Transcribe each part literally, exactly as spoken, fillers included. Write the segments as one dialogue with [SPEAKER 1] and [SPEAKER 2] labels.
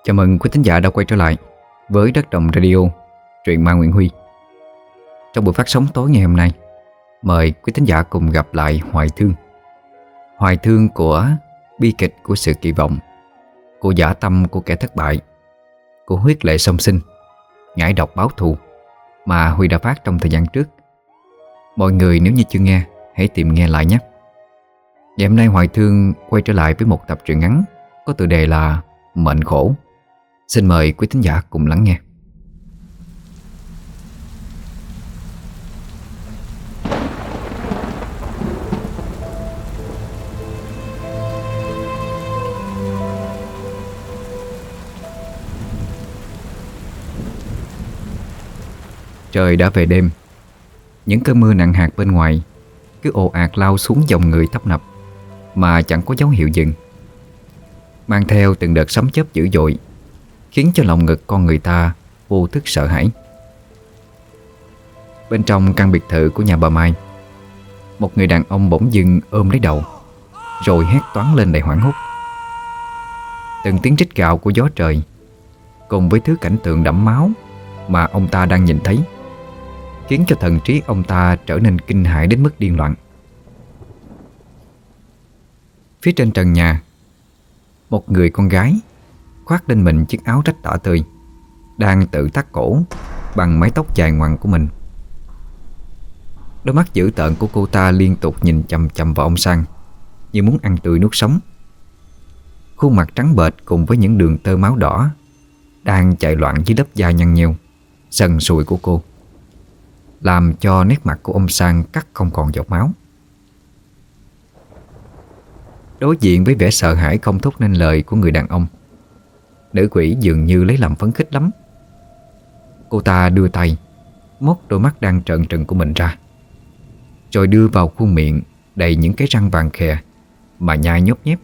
[SPEAKER 1] Chào mừng quý thính giả đã quay trở lại với Đất Đồng Radio, truyện ma Nguyễn Huy. Trong buổi phát sóng tối ngày hôm nay, mời quý thính giả cùng gặp lại Hoài Thương. Hoài Thương của bi kịch của sự kỳ vọng, của dã tâm của kẻ thất bại, của huyết lệ song sinh, ngải độc báo thù mà Huy đã phát trong thời gian trước. Mọi người nếu như chưa nghe, hãy tìm nghe lại nhé. Ngày hôm nay Hoài Thương quay trở lại với một tập truyện ngắn có tựa đề là Mệnh Khổ. Xin mời quý thính giả cùng lắng nghe. Trời đã về đêm. Những cơn mưa nặng hạt bên ngoài cứ ồ ạt lao xuống dòng người tấp nập mà chẳng có dấu hiệu dừng, mang theo từng đợt sấm chớp dữ dội, khiến cho lòng ngực con người ta vô thức sợ hãi. Bên trong căn biệt thự của nhà bà Mai, một người đàn ông bỗng dưng ôm lấy đầu, rồi hét toáng lên đầy hoảng hốt. Từng tiếng rít gào của gió trời cùng với thứ cảnh tượng đẫm máu mà ông ta đang nhìn thấy khiến cho thần trí ông ta trở nên kinh hãi đến mức điên loạn. Phía trên trần nhà, một người con gái khoác lên mình chiếc áo rách đỏ tươi đang tự thắt cổ bằng mái tóc dài ngoằng của mình. Đôi mắt dữ tợn của cô ta liên tục nhìn chằm chằm vào ông Sang như muốn ăn tươi nuốt sống. Khuôn mặt trắng bệch cùng với những đường tơ máu đỏ đang chạy loạn dưới lớp da nhăn nheo sần sùi của cô, làm cho nét mặt của ông Sang cắt không còn giọt máu. Đối diện với vẻ sợ hãi không thốt nên lời của người đàn ông, nữ quỷ dường như lấy làm phấn khích lắm. Cô ta đưa tay móc đôi mắt đang trợn trừng của mình ra, rồi đưa vào khuôn miệng đầy những cái răng vàng khè mà nhai nhóp nhép.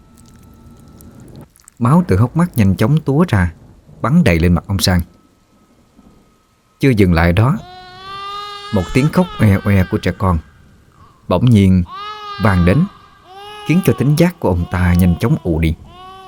[SPEAKER 1] Máu từ hốc mắt nhanh chóng túa ra, bắn đầy lên mặt ông Sang. Chưa dừng lại đó, một tiếng khóc oe oe của trẻ con bỗng nhiên vang đến, khiến cho thính giác của ông ta nhanh chóng ù đi.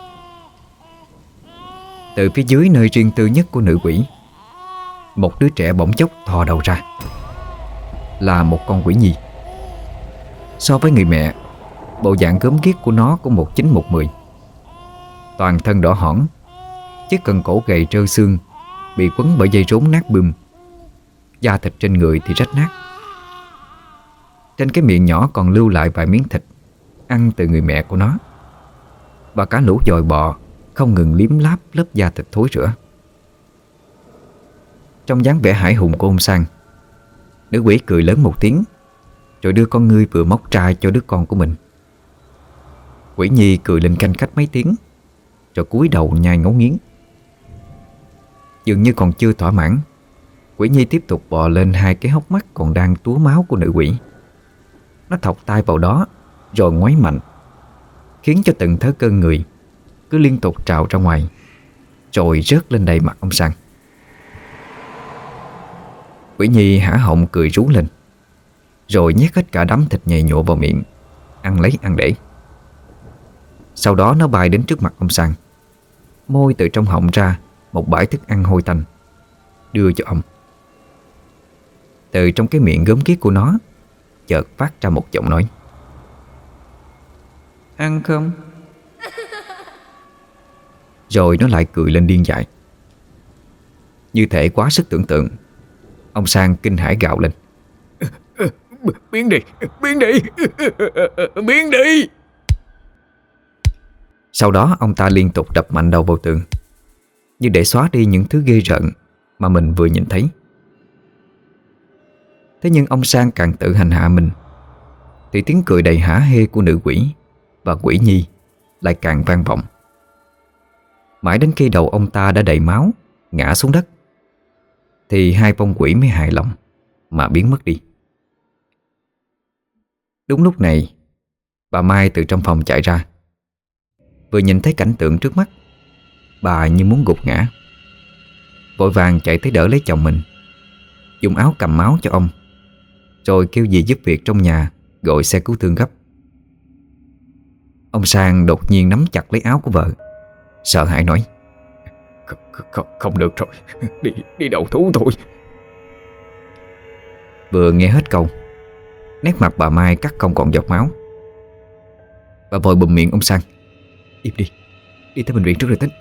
[SPEAKER 1] Từ phía dưới nơi riêng tư nhất của nữ quỷ, một đứa trẻ bỗng chốc thò đầu ra. Là một con quỷ nhi. So với người mẹ, bộ dạng gớm ghiếc của nó cũng một chín một mười. Toàn thân đỏ hỏn, chiếc cần cổ gầy trơ xương bị quấn bởi dây rốn nát bươm. Da thịt trên người thì rách nát. Trên cái miệng nhỏ còn lưu lại vài miếng thịt ăn từ người mẹ của nó, và cả lũ dòi bò không ngừng liếm láp lớp da thịt thối rữa. Trong dáng vẻ hải hùng của ông Sang, nữ quỷ cười lớn một tiếng, rồi đưa con ngươi vừa móc ra cho đứa con của mình. Quỷ nhi cười lên canh khách mấy tiếng, rồi cúi đầu nhai ngấu nghiến. Dường như còn chưa thỏa mãn, quỷ nhi tiếp tục bò lên hai cái hốc mắt còn đang túa máu của nữ quỷ. Nó thọc tay vào đó rồi ngoáy mạnh, khiến cho từng thớ cơ người cứ liên tục trào ra ngoài, rồi rớt lên đầy mặt ông Sang. Quỷ nhi há họng cười rú lên, rồi nhét hết cả đám thịt nhầy nhụa vào miệng, ăn lấy ăn để. Sau đó nó bay đến trước mặt ông Sang, môi từ trong họng ra một bãi thức ăn hôi tanh, đưa cho ông. Từ trong cái miệng gớm ghiếc của nó chợt phát ra một giọng nói: "Ăn không?" Rồi nó lại cười lên điên dại. Như thể quá sức tưởng tượng, ông Sang kinh hãi gào lên: "Biến đi, biến đi, biến đi!" Sau đó ông ta liên tục đập mạnh đầu vào tường, như để xóa đi những thứ ghê rợn mà mình vừa nhìn thấy. Thế nhưng ông Sang càng tự hành hạ mình, thì tiếng cười đầy hả hê của nữ quỷ và quỷ nhi lại càng vang vọng. Mãi đến khi đầu ông ta đã đầy máu, ngã xuống đất, thì hai vong quỷ mới hài lòng mà biến mất đi. Đúng lúc này, bà Mai từ trong phòng chạy ra. Vừa nhìn thấy cảnh tượng trước mắt, bà như muốn gục ngã, vội vàng chạy tới đỡ lấy chồng mình, dùng áo cầm máu cho ông, rồi kêu dì giúp việc trong nhà gọi xe cứu thương gấp. Ông Sang đột nhiên nắm chặt lấy áo của vợ, sợ hãi nói:
[SPEAKER 2] Không, không, không được rồi. Đi, đi đầu thú thôi.
[SPEAKER 1] Vừa nghe hết câu, nét mặt bà Mai cắt không còn giọt máu. Bà vội bụm miệng ông Sang: Im đi, đi tới bệnh viện trước rồi tính.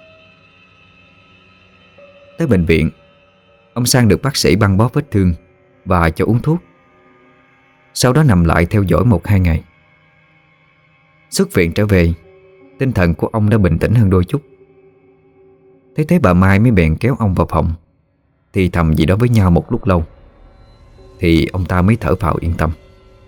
[SPEAKER 1] Tới bệnh viện, ông Sang được bác sĩ băng bó vết thương và cho uống thuốc. Sau đó nằm lại theo dõi một hai ngày. Xuất viện trở về, tinh thần của ông đã bình tĩnh hơn đôi chút. Thế thế bà Mai mới bèn kéo ông vào phòng, thì thầm gì đó với nhau một lúc lâu, thì ông ta mới thở phào yên tâm.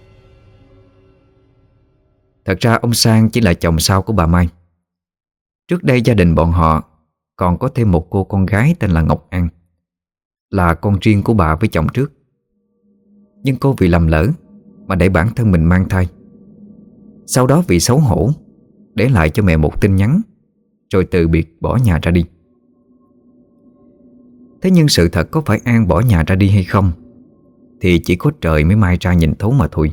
[SPEAKER 1] Thật ra ông Sang chỉ là chồng sau của bà Mai. Trước đây gia đình bọn họ còn có thêm một cô con gái tên là Ngọc An, là con riêng của bà với chồng trước. Nhưng cô vì lầm lỡ mà để bản thân mình mang thai. Sau đó vì xấu hổ để lại cho mẹ một tin nhắn, rồi từ biệt bỏ nhà ra đi. Thế nhưng sự thật có phải An bỏ nhà ra đi hay không thì chỉ có trời mới mai ra nhìn thấu mà thôi.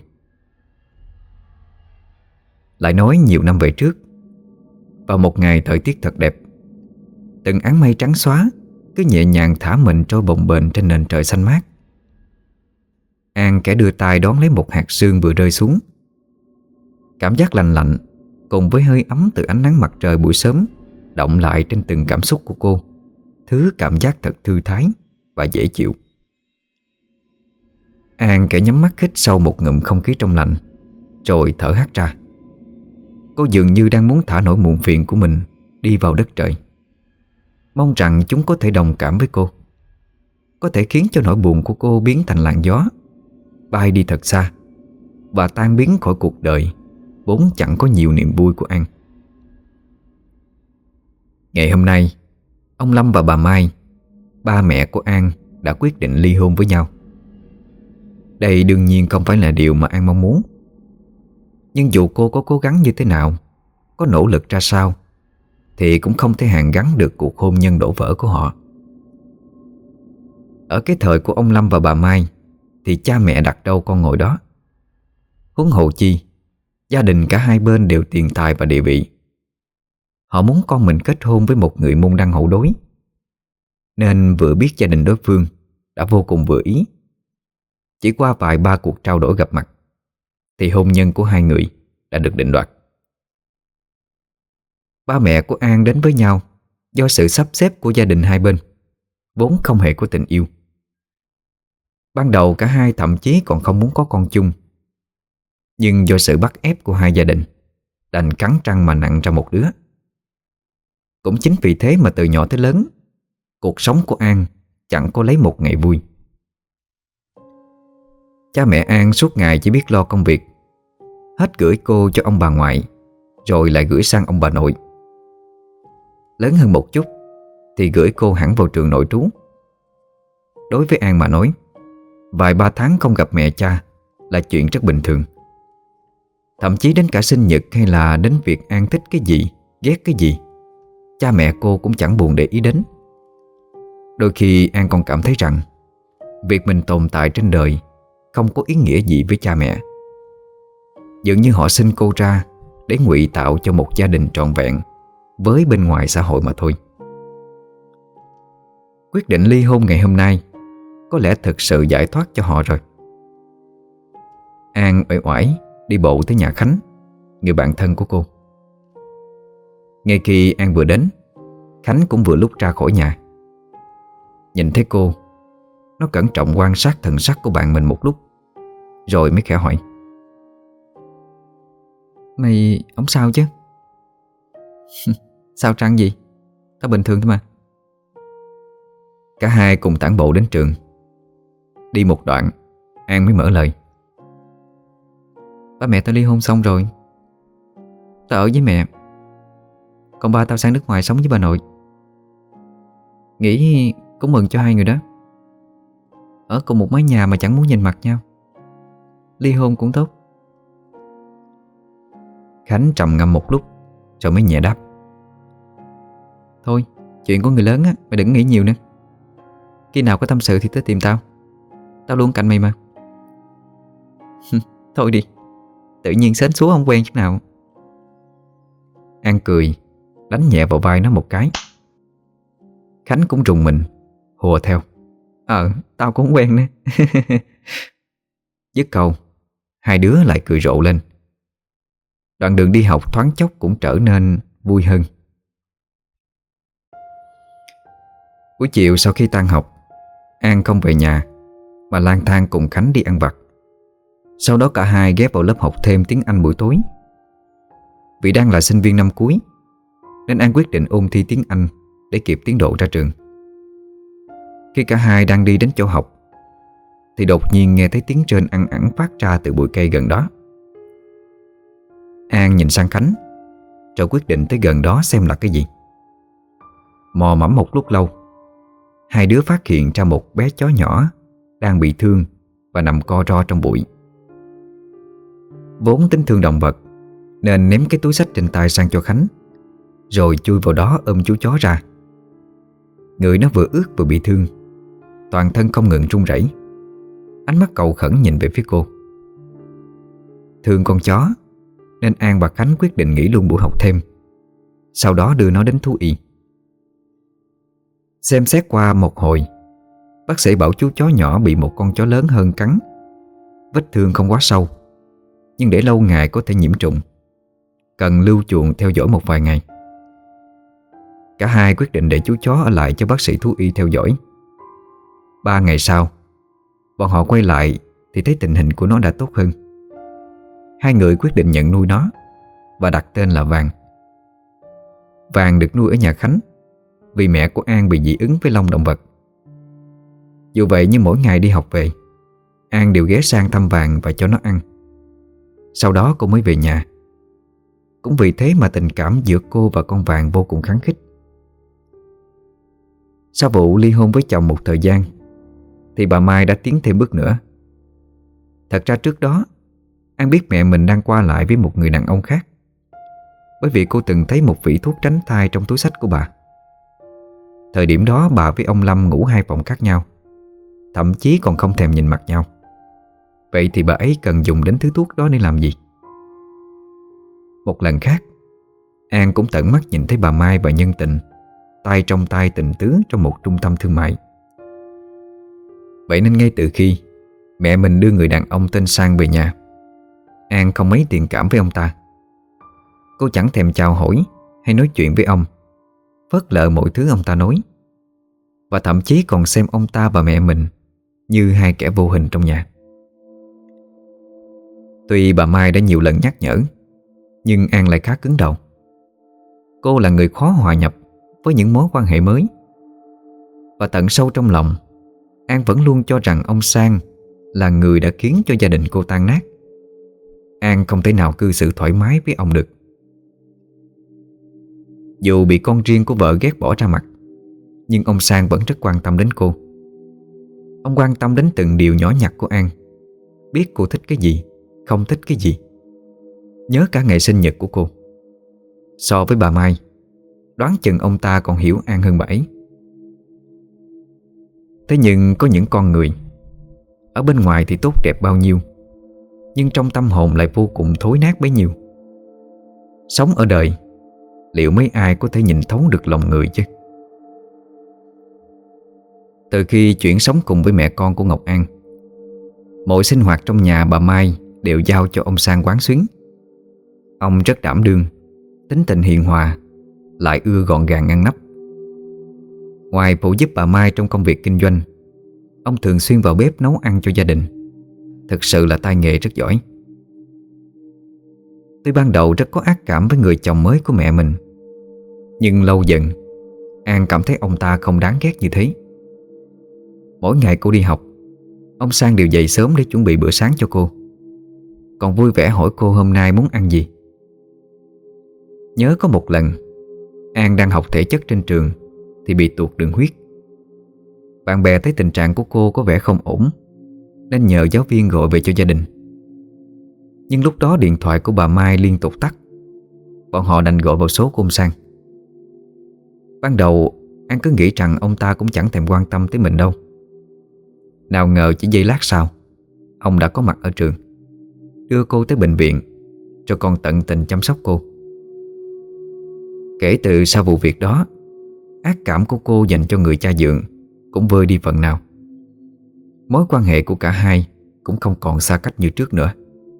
[SPEAKER 1] Lại nói nhiều năm về trước, vào một ngày thời tiết thật đẹp, từng áng mây trắng xóa cứ nhẹ nhàng thả mình trôi bồng bềnh trên nền trời xanh mát. An kẻ đưa tay đón lấy một hạt sương vừa rơi xuống. Cảm giác lành lạnh cùng với hơi ấm từ ánh nắng mặt trời buổi sớm động lại trên từng cảm xúc của cô, thứ cảm giác thật thư thái và dễ chịu. An kẻ nhắm mắt hít sâu một ngụm không khí trong lành, rồi thở hắt ra. Cô dường như đang muốn thả nỗi muộn phiền của mình đi vào đất trời, mong rằng chúng có thể đồng cảm với cô, có thể khiến cho nỗi buồn của cô biến thành làn gió, bay đi thật xa và tan biến khỏi cuộc đời vốn chẳng có nhiều niềm vui của An. Ngày hôm nay, ông Lâm và bà Mai, ba mẹ của An, đã quyết định ly hôn với nhau. Đây đương nhiên không phải là điều mà An mong muốn. Nhưng dù cô có cố gắng như thế nào, có nỗ lực ra sao, thì cũng không thể hàn gắn được cuộc hôn nhân đổ vỡ của họ. Ở cái thời của ông Lâm và bà Mai thì cha mẹ đặt đâu con ngồi đó. Huống hồ chi, gia đình cả hai bên đều tiền tài và địa vị. Họ muốn con mình kết hôn với một người môn đăng hộ đối, nên vừa biết gia đình đối phương đã vô cùng vừa ý. Chỉ qua vài ba cuộc trao đổi gặp mặt thì hôn nhân của hai người đã được định đoạt. Ba mẹ của An đến với nhau do sự sắp xếp của gia đình hai bên, vốn không hề có tình yêu. Ban đầu cả hai thậm chí còn không muốn có con chung, nhưng do sự bắt ép của hai gia đình, đành cắn răng mà nặng ra một đứa. Cũng chính vì thế mà từ nhỏ tới lớn, cuộc sống của An chẳng có lấy một ngày vui. Cha mẹ An suốt ngày chỉ biết lo công việc, hết gửi cô cho ông bà ngoại, rồi lại gửi sang ông bà nội. Lớn hơn một chút thì gửi cô hẳn vào trường nội trú. Đối với An mà nói, vài ba tháng không gặp mẹ cha là chuyện rất bình thường. Thậm chí đến cả sinh nhật hay là đến việc An thích cái gì, ghét cái gì, cha mẹ cô cũng chẳng buồn để ý đến. Đôi khi An còn cảm thấy rằng việc mình tồn tại trên đời không có ý nghĩa gì với cha mẹ. Dường như họ sinh cô ra để ngụy tạo cho một gia đình trọn vẹn với bên ngoài xã hội mà thôi. Quyết định ly hôn ngày hôm nay có lẽ thực sự giải thoát cho họ rồi. An uể oải đi bộ tới nhà Khánh, người bạn thân của cô. Ngay khi An vừa đến, Khánh cũng vừa lúc ra khỏi nhà. Nhìn thấy cô, nó cẩn trọng quan sát thần sắc của bạn mình một lúc, rồi mới khẽ hỏi: "Mày không sao chứ?" "Sao trăng gì? Tao bình thường thôi mà." Cả hai cùng tản bộ đến trường. Đi một đoạn, An mới mở lời: "Ba mẹ tao ly hôn xong rồi. Tao ở với mẹ, còn ba tao sang nước ngoài sống với bà nội. Nghĩ cũng mừng cho hai người đó. Ở cùng một mái nhà mà chẳng muốn nhìn mặt nhau. Ly hôn cũng tốt." Khánh trầm ngâm một lúc rồi mới nhẹ đáp: "Thôi, chuyện của người lớn á, mày đừng nghĩ nhiều nữa. Khi nào có tâm sự thì tới tìm tao. Tao luôn cạnh mày mà." "Thôi đi, tự nhiên sến súa không quen chút nào." An cười, đánh nhẹ vào vai nó một cái. Khánh cũng rùng mình, hùa theo: Ờ, tao cũng quen nè. Dứt câu, hai đứa lại cười rộ lên. Đoạn đường đi học thoáng chốc cũng trở nên vui hơn. Buổi chiều sau khi tan học, An không về nhà mà lang thang cùng Khánh đi ăn vặt. Sau đó cả hai ghé vào lớp học thêm tiếng Anh buổi tối. Vì đang là sinh viên năm cuối nên An quyết định ôn thi tiếng Anh để kịp tiến độ ra trường. Khi cả hai đang đi đến chỗ học thì đột nhiên nghe thấy tiếng rên ăn ẳng phát ra từ bụi cây gần đó. An nhìn sang Khánh rồi quyết định tới gần đó xem là cái gì. Mò mẫm một lúc lâu, hai đứa phát hiện ra một bé chó nhỏ đang bị thương và nằm co ro trong bụi. Vốn tính thương động vật nên ném cái túi xách trên tay sang cho Khánh, rồi chui vào đó ôm chú chó ra. Người nó vừa ướt vừa bị thương, toàn thân không ngừng run rẩy. Ánh mắt cầu khẩn nhìn về phía cô. Thương con chó nên An và Khánh quyết định nghỉ luôn buổi học thêm, sau đó đưa nó đến thú y. Xem xét qua một hồi, bác sĩ bảo chú chó nhỏ bị một con chó lớn hơn cắn. Vết thương không quá sâu, nhưng để lâu ngày có thể nhiễm trùng, cần lưu chuộng theo dõi một vài ngày. Cả hai quyết định để chú chó ở lại cho bác sĩ thú y theo dõi. Ba ngày sau, bọn họ quay lại thì thấy tình hình của nó đã tốt hơn. Hai người quyết định nhận nuôi nó và đặt tên là Vàng. Vàng được nuôi ở nhà Khánh vì mẹ của An bị dị ứng với lông động vật. Dù vậy nhưng mỗi ngày đi học về, An đều ghé sang thăm Vàng và cho nó ăn. Sau đó cô mới về nhà. Cũng vì thế mà tình cảm giữa cô và con Vàng vô cùng khăng khít. Sau vụ ly hôn với chồng một thời gian thì bà Mai đã tiến thêm bước nữa. Thật ra trước đó An biết mẹ mình đang qua lại với một người đàn ông khác, bởi vì cô từng thấy một vỉ thuốc tránh thai trong túi xách của bà. Thời điểm đó bà với ông Lâm ngủ hai phòng khác nhau, thậm chí còn không thèm nhìn mặt nhau. Vậy thì bà ấy cần dùng đến thứ thuốc đó để làm gì? Một lần khác, An cũng tận mắt nhìn thấy bà Mai và Nhân Tình tay trong tay tình tứ trong một trung tâm thương mại. Vậy nên ngay từ khi mẹ mình đưa người đàn ông tên Sang về nhà, An không mấy thiện cảm với ông ta. Cô chẳng thèm chào hỏi hay nói chuyện với ông, phớt lờ mọi thứ ông ta nói, và thậm chí còn xem ông ta và mẹ mình như hai kẻ vô hình trong nhà. Tuy bà Mai đã nhiều lần nhắc nhở, nhưng An lại khá cứng đầu. Cô là người khó hòa nhập với những mối quan hệ mới, và tận sâu trong lòng, An vẫn luôn cho rằng ông Sang là người đã khiến cho gia đình cô tan nát. An không thể nào cư xử thoải mái với ông được. Dù bị con riêng của vợ ghét bỏ ra mặt, nhưng ông Sang vẫn rất quan tâm đến cô. Ông quan tâm đến từng điều nhỏ nhặt của An, biết cô thích cái gì, không thích cái gì, nhớ cả ngày sinh nhật của cô. So với bà Mai, đoán chừng ông ta còn hiểu An hơn bà ấy. Thế nhưng có những con người ở bên ngoài thì tốt đẹp bao nhiêu, nhưng trong tâm hồn lại vô cùng thối nát bấy nhiêu. Sống ở đời, liệu mấy ai có thể nhìn thấu được lòng người chứ? Từ khi chuyển sống cùng với mẹ con của Ngọc An, mọi sinh hoạt trong nhà bà Mai đều giao cho ông Sang quán xuyến. Ông rất đảm đương, tính tình hiền hòa, lại ưa gọn gàng ngăn nắp. Ngoài phụ giúp bà Mai trong công việc kinh doanh, ông thường xuyên vào bếp nấu ăn cho gia đình. Thực sự là tay nghề rất giỏi. Tuy ban đầu rất có ác cảm với người chồng mới của mẹ mình, nhưng lâu dần An cảm thấy ông ta không đáng ghét như thế. Mỗi ngày cô đi học, ông Sang đều dậy sớm để chuẩn bị bữa sáng cho cô, còn vui vẻ hỏi cô hôm nay muốn ăn gì. Nhớ có một lần An đang học thể chất trên trường thì bị tụt đường huyết. Bạn bè thấy tình trạng của cô có vẻ không ổn nên nhờ giáo viên gọi về cho gia đình. Nhưng lúc đó điện thoại của bà Mai liên tục tắt. Bọn họ đành gọi vào số của ông Sang. Ban đầu An cứ nghĩ rằng ông ta cũng chẳng thèm quan tâm tới mình đâu. Nào ngờ chỉ giây lát sau, ông đã có mặt ở trường, đưa cô tới bệnh viện, rồi còn tận tình chăm sóc cô. Kể từ sau vụ việc đó, ác cảm của cô dành cho người cha dượng cũng vơi đi phần nào. Mối quan hệ của cả hai cũng không còn xa cách như trước nữa.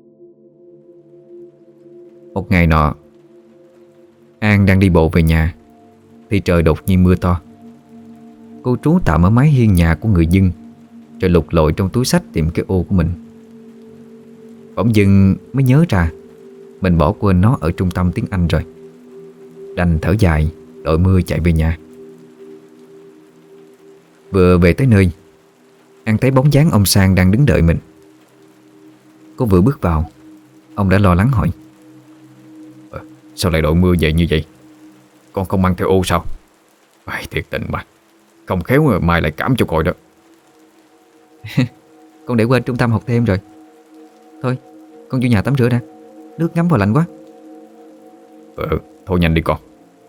[SPEAKER 1] Một ngày nọ, An đang đi bộ về nhà thì trời đột nhiên mưa to. Cô trú tạm ở mái hiên nhà của người dân, rồi lục lội trong túi xách tìm cái ô của mình. Bỗng dưng mới nhớ ra mình bỏ quên nó ở trung tâm tiếng Anh rồi. Đành thở dài đội mưa chạy về nhà. Vừa về tới nơi, An thấy bóng dáng ông Sang đang đứng đợi mình. Cô vừa bước vào, ông đã lo lắng hỏi:
[SPEAKER 2] ờ, Sao lại đội mưa về như vậy? Con không mang theo ô sao? Ai, thiệt tình mà, không khéo mà mai lại cảm cho coi đó.
[SPEAKER 1] Con để quên trung tâm học thêm rồi. Thôi, con vô nhà tắm rửa đã, nước ngấm vào lạnh quá.
[SPEAKER 2] Ờ, thôi nhanh đi con.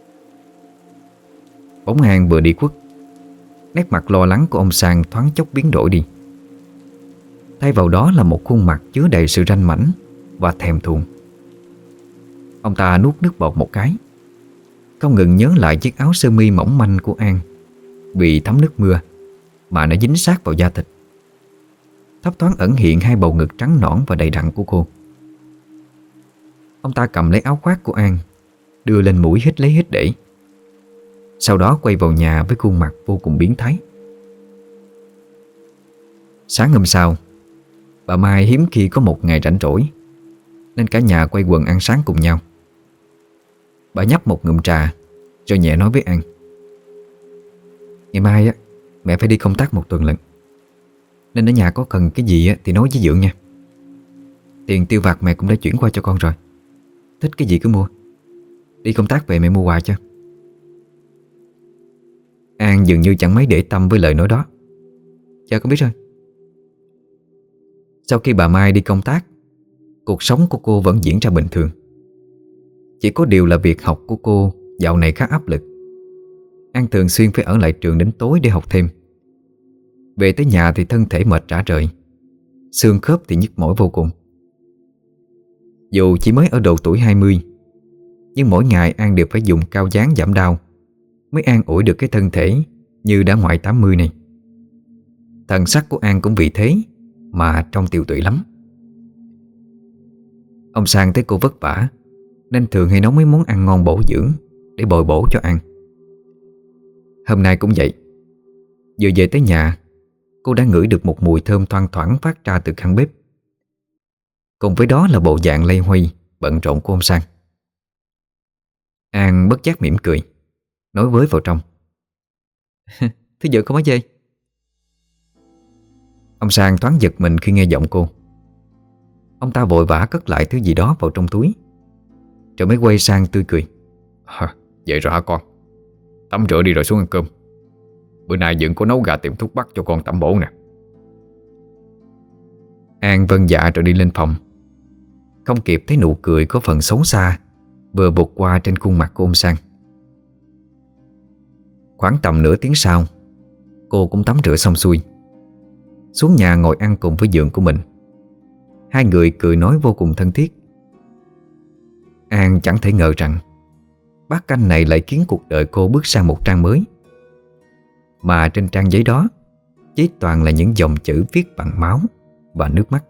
[SPEAKER 1] Bóng An vừa đi khuất, nét mặt lo lắng của ông Sang thoáng chốc biến đổi đi. Thay vào đó là một khuôn mặt chứa đầy sự ranh mãnh và thèm thuồng. Ông ta nuốt nước bọt một cái, không ngừng nhớ lại chiếc áo sơ mi mỏng manh của An vì thấm nước mưa mà nó dính sát vào da thịt. Thấp thoáng ẩn hiện hai bầu ngực trắng nõn và đầy đặn của cô. Ông ta cầm lấy áo khoác của An, đưa lên mũi hít lấy hít để, sau đó quay vào nhà với khuôn mặt vô cùng biến thái. Sáng hôm sau, bà Mai hiếm khi có một ngày rảnh rỗi, nên cả nhà quay quần ăn sáng cùng nhau. Bà nhấp một ngụm trà rồi nhẹ nói với An: Ngày mai á, mẹ phải đi công tác một tuần lận, nên ở nhà có cần cái gì á thì nói với Dượng nha. Tiền tiêu vặt mẹ cũng đã chuyển qua cho con rồi, thích cái gì cứ mua. Đi công tác về mẹ mua quà cho. An dường như chẳng mấy để tâm với lời nói đó. Dạ con biết rồi. Sau khi bà Mai đi công tác, cuộc sống của cô vẫn diễn ra bình thường. Chỉ có điều là việc học của cô dạo này khá áp lực. An thường xuyên phải ở lại trường đến tối để học thêm. Về tới nhà thì thân thể mệt rã rời, xương khớp thì nhức mỏi vô cùng. Dù chỉ mới ở độ tuổi hai mươi, nhưng mỗi ngày An đều phải dùng cao dán giảm đau mới an ủi được cái thân thể như đã ngoài tám mươi này. Thần sắc của An cũng vì thế mà trông tiều tụy lắm. Ông Sang thấy cô vất vả nên thường hay nấu mấy món ăn ngon bổ dưỡng để bồi bổ cho An. Hôm nay cũng vậy. Vừa về tới nhà, cô đã ngửi được một mùi thơm thoang thoảng phát ra từ căn bếp. Cùng với đó là bộ dạng loay hoay bận rộn của ông Sang. An bất giác mỉm cười, nói với vào trong: Thứ vợ không có dê. Ông Sang thoáng giật mình khi nghe giọng cô. Ông ta vội vã cất lại thứ gì đó vào trong túi, rồi mới quay sang tươi cười:
[SPEAKER 2] à, Vậy rồi hả con? Tắm rửa đi rồi xuống ăn cơm. Bữa nay Dượng có nấu gà tiệm thuốc bắc cho con tẩm bổ nè.
[SPEAKER 1] An vâng dạ rồi đi lên phòng. Không kịp thấy nụ cười có phần xấu xa vừa vụt qua trên khuôn mặt của ông Sang. Khoảng tầm nửa tiếng sau, cô cũng tắm rửa xong xuôi, xuống nhà ngồi ăn cùng với Dượng của mình. Hai người cười nói vô cùng thân thiết. An chẳng thể ngờ rằng bát canh này lại khiến cuộc đời cô bước sang một trang mới. Mà trên trang giấy đó chỉ toàn là những dòng chữ viết bằng máu và nước mắt.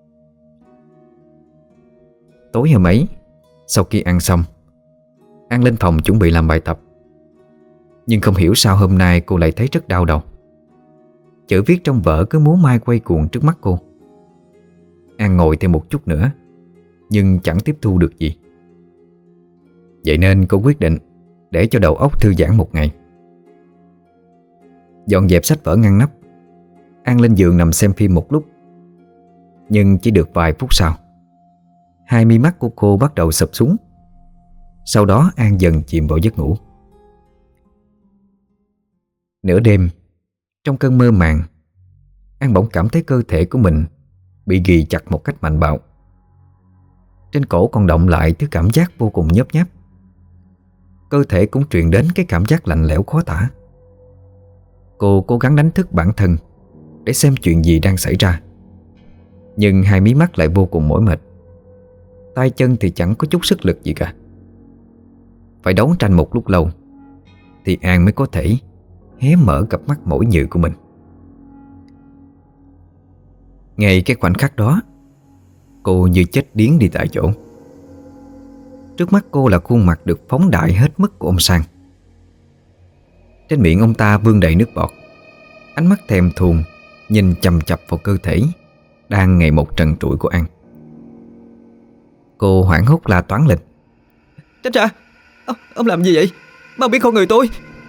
[SPEAKER 1] Tối hôm ấy, sau khi ăn xong, An lên phòng chuẩn bị làm bài tập. Nhưng không hiểu sao hôm nay cô lại thấy rất đau đầu. Chữ viết trong vở cứ múa may quay cuồng trước mắt cô. An ngồi thêm một chút nữa, nhưng chẳng tiếp thu được gì. Vậy nên cô quyết định để cho đầu óc thư giãn một ngày. Dọn dẹp sách vở ngăn nắp, An lên giường nằm xem phim một lúc. Nhưng chỉ được vài phút sau, hai mi mắt của cô bắt đầu sụp xuống. Sau đó An dần chìm vào giấc ngủ. Nửa đêm, trong cơn mơ màng, An bỗng cảm thấy cơ thể của mình bị ghì chặt một cách mạnh bạo. Trên cổ còn động lại thứ cảm giác vô cùng nhớp nháp. Cơ thể cũng truyền đến cái cảm giác lạnh lẽo khó tả. Cô cố gắng đánh thức bản thân để xem chuyện gì đang xảy ra, nhưng hai mí mắt lại vô cùng mỏi mệt. Tay chân thì chẳng có chút sức lực gì cả. Phải đấu tranh một lúc lâu, thì An mới có thể hé mở cặp mắt mỏi nhừ của mình. Ngay cái khoảnh khắc đó, cô như chết điếng đi tại chỗ. Trước mắt cô là khuôn mặt được phóng đại hết mức của ông Sang. Trên miệng ông ta vương đầy nước bọt, ánh mắt thèm thuồng nhìn chằm chằm vào cơ thể đang ngày một trần trụi của An. Cô hoảng hốt la toáng lên:
[SPEAKER 3] Tránh ra! Ông, ông làm gì vậy? Mau biến con người tôi!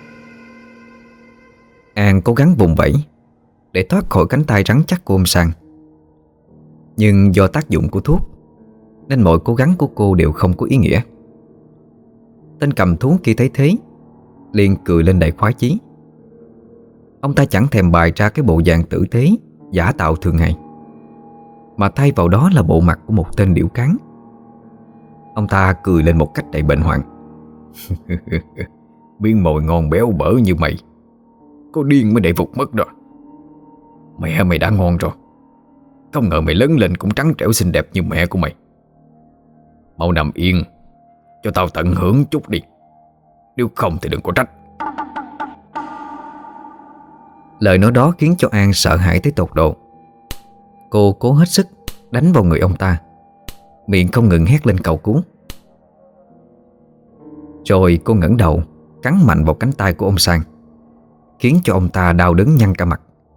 [SPEAKER 1] An cố gắng vùng vẫy để thoát khỏi cánh tay rắn chắc của ông Sang. Nhưng do tác dụng của thuốc nên mọi cố gắng của cô đều không có ý nghĩa. Tên cầm thú kia thấy thế liền cười lên đầy khoái chí. Ông ta chẳng thèm bày ra cái bộ dạng tử tế giả tạo thường ngày, mà thay vào đó là bộ mặt của một tên điểu cắn. Ông ta cười lên một cách đầy bệnh hoạn.
[SPEAKER 2] Biến mồi ngon béo bở như mày, có điên mới để phục mất rồi. Mẹ mày đã ngon rồi, không ngờ mày lớn lên cũng trắng trẻo xinh đẹp như mẹ của mày. Mau nằm yên cho tao tận hưởng chút đi, nếu không thì đừng có trách.
[SPEAKER 1] Lời nói đó khiến cho An sợ hãi tới tột độ. Cô cố hết sức đánh vào người ông ta, miệng không ngừng hét lên cầu cứu. Rồi cô ngẩng đầu cắn mạnh vào cánh tay của ông Sang, khiến cho ông ta đau đớn nhăn cả mặt.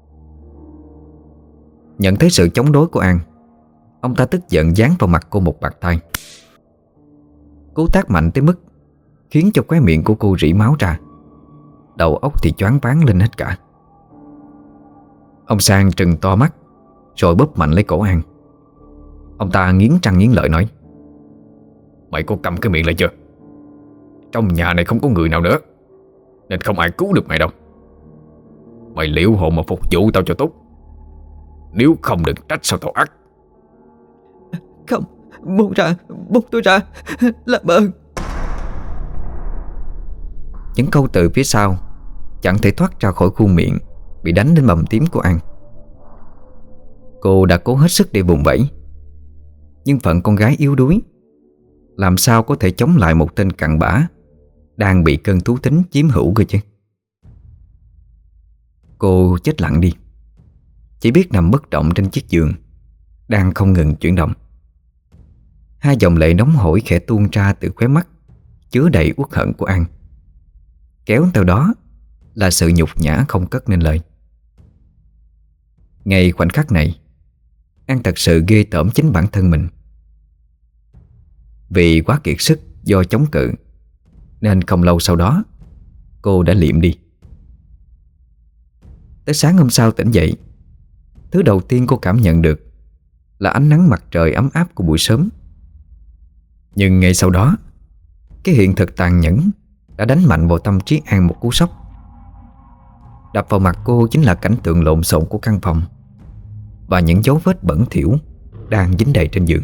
[SPEAKER 1] Nhận thấy sự chống đối của An, ông ta tức giận giáng vào mặt cô một bạt tay. Cú tát mạnh tới mức khiến cho khóe miệng của cô rỉ máu ra, đầu óc thì choáng váng lên hết cả. Ông Sang trừng to mắt rồi bóp mạnh lấy cổ An. Ông ta nghiến răng nghiến lợi nói:
[SPEAKER 2] Mày có cầm cái miệng lại chưa? Trong nhà này không có người nào nữa, nên không ai cứu được mày đâu. Mày liễu hồn mà phục vụ tao cho tốt, nếu không đừng trách sao tao ác.
[SPEAKER 3] Không, buông ra, buông tôi ra, làm ơn.
[SPEAKER 1] Những câu từ phía sau chẳng thể thoát ra khỏi khuôn miệng bị đánh đến bầm tím của An. Cô đã cố hết sức để vùng vẫy, nhưng phận con gái yếu đuối làm sao có thể chống lại một tên cặn bã đang bị cơn thú tính chiếm hữu cơ chứ. Cô chết lặng đi, chỉ biết nằm bất động trên chiếc giường đang không ngừng chuyển động. Hai dòng lệ nóng hổi khẽ tuôn ra từ khóe mắt chứa đầy uất hận của An, kéo theo đó là sự nhục nhã không cất nên lời. Ngay khoảnh khắc này, An thật sự ghê tởm chính bản thân mình. Vì quá kiệt sức do chống cự nên không lâu sau đó cô đã liệm đi. Tới sáng hôm sau tỉnh dậy, thứ đầu tiên cô cảm nhận được là ánh nắng mặt trời ấm áp của buổi sớm. Nhưng ngay sau đó, cái hiện thực tàn nhẫn đã đánh mạnh vào tâm trí An một cú sốc. Đập vào mặt cô chính là cảnh tượng lộn xộn của căn phòng và những dấu vết bẩn thỉu đang dính đầy trên giường.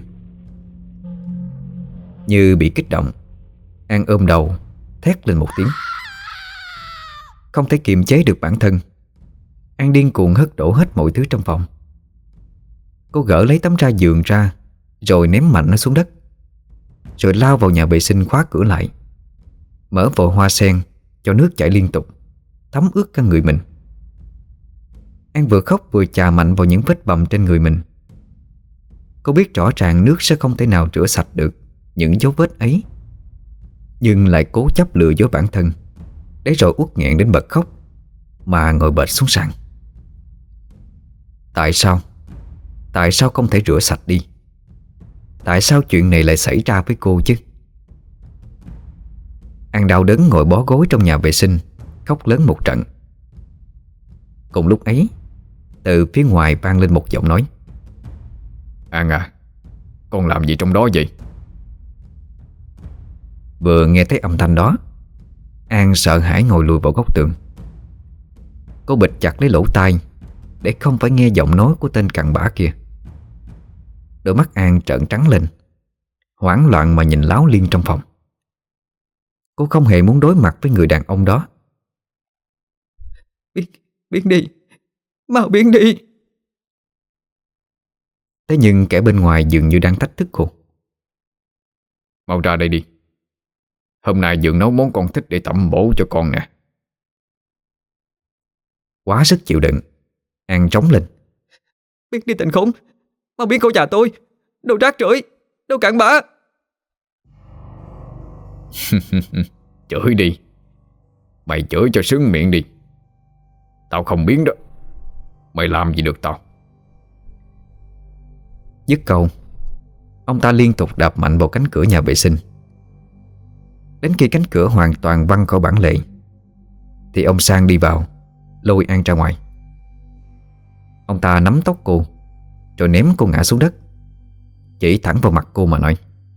[SPEAKER 1] Như bị kích động, An ôm đầu thét lên một tiếng. Không thể kiềm chế được bản thân, An điên cuồng hất đổ hết mọi thứ trong phòng. Cô gỡ lấy tấm ra giường ra rồi ném mạnh nó xuống đất, rồi lao vào nhà vệ sinh khóa cửa lại, mở vòi hoa sen cho nước chảy liên tục, thấm ướt cả người mình. An vừa khóc vừa chà mạnh vào những vết bầm trên người mình. Cô biết rõ ràng nước sẽ không thể nào rửa sạch được những dấu vết ấy, nhưng lại cố chấp lừa dối bản thân, để rồi uất nghẹn đến bật khóc mà ngồi bệt xuống sàn. Tại sao? Tại sao không thể rửa sạch đi? Tại sao chuyện này lại xảy ra với cô chứ? An đau đớn ngồi bó gối trong nhà vệ sinh, khóc lớn một trận. Cùng lúc ấy, từ phía ngoài vang lên một giọng nói:
[SPEAKER 2] An à, con làm gì trong đó vậy?
[SPEAKER 1] Vừa nghe thấy âm thanh đó, An sợ hãi ngồi lùi vào góc tường. Cô bịt chặt lấy lỗ tai để không phải nghe giọng nói của tên cặn bã kia. Đôi mắt An trợn trắng lên, hoảng loạn mà nhìn láo liên trong phòng. Cô không hề muốn đối mặt với người đàn ông đó.
[SPEAKER 3] Biến, biến đi, mau biến đi.
[SPEAKER 1] Thế nhưng kẻ bên ngoài dường như đang thách thức cô.
[SPEAKER 2] Mau ra đây đi, hôm nay Dượng nấu món con thích để tẩm bổ cho con nè.
[SPEAKER 1] Quá sức chịu đựng, An trống lên.
[SPEAKER 3] Biết đi tình khốn, mau biến cô già tôi. Đồ rác rưởi, đồ cặn bã.
[SPEAKER 2] Chửi đi. Mày chửi cho sướng miệng đi. Tao không biến đó. Mày làm gì được tao.
[SPEAKER 1] Dứt câu, ông ta liên tục đạp mạnh vào cánh cửa nhà vệ sinh. Đến khi cánh cửa hoàn toàn văng khỏi bản lề thì ông Sang đi vào, lôi An ra ngoài. Ông ta nắm tóc cô, rồi ném cô ngã xuống đất, chỉ thẳng vào mặt cô mà nói: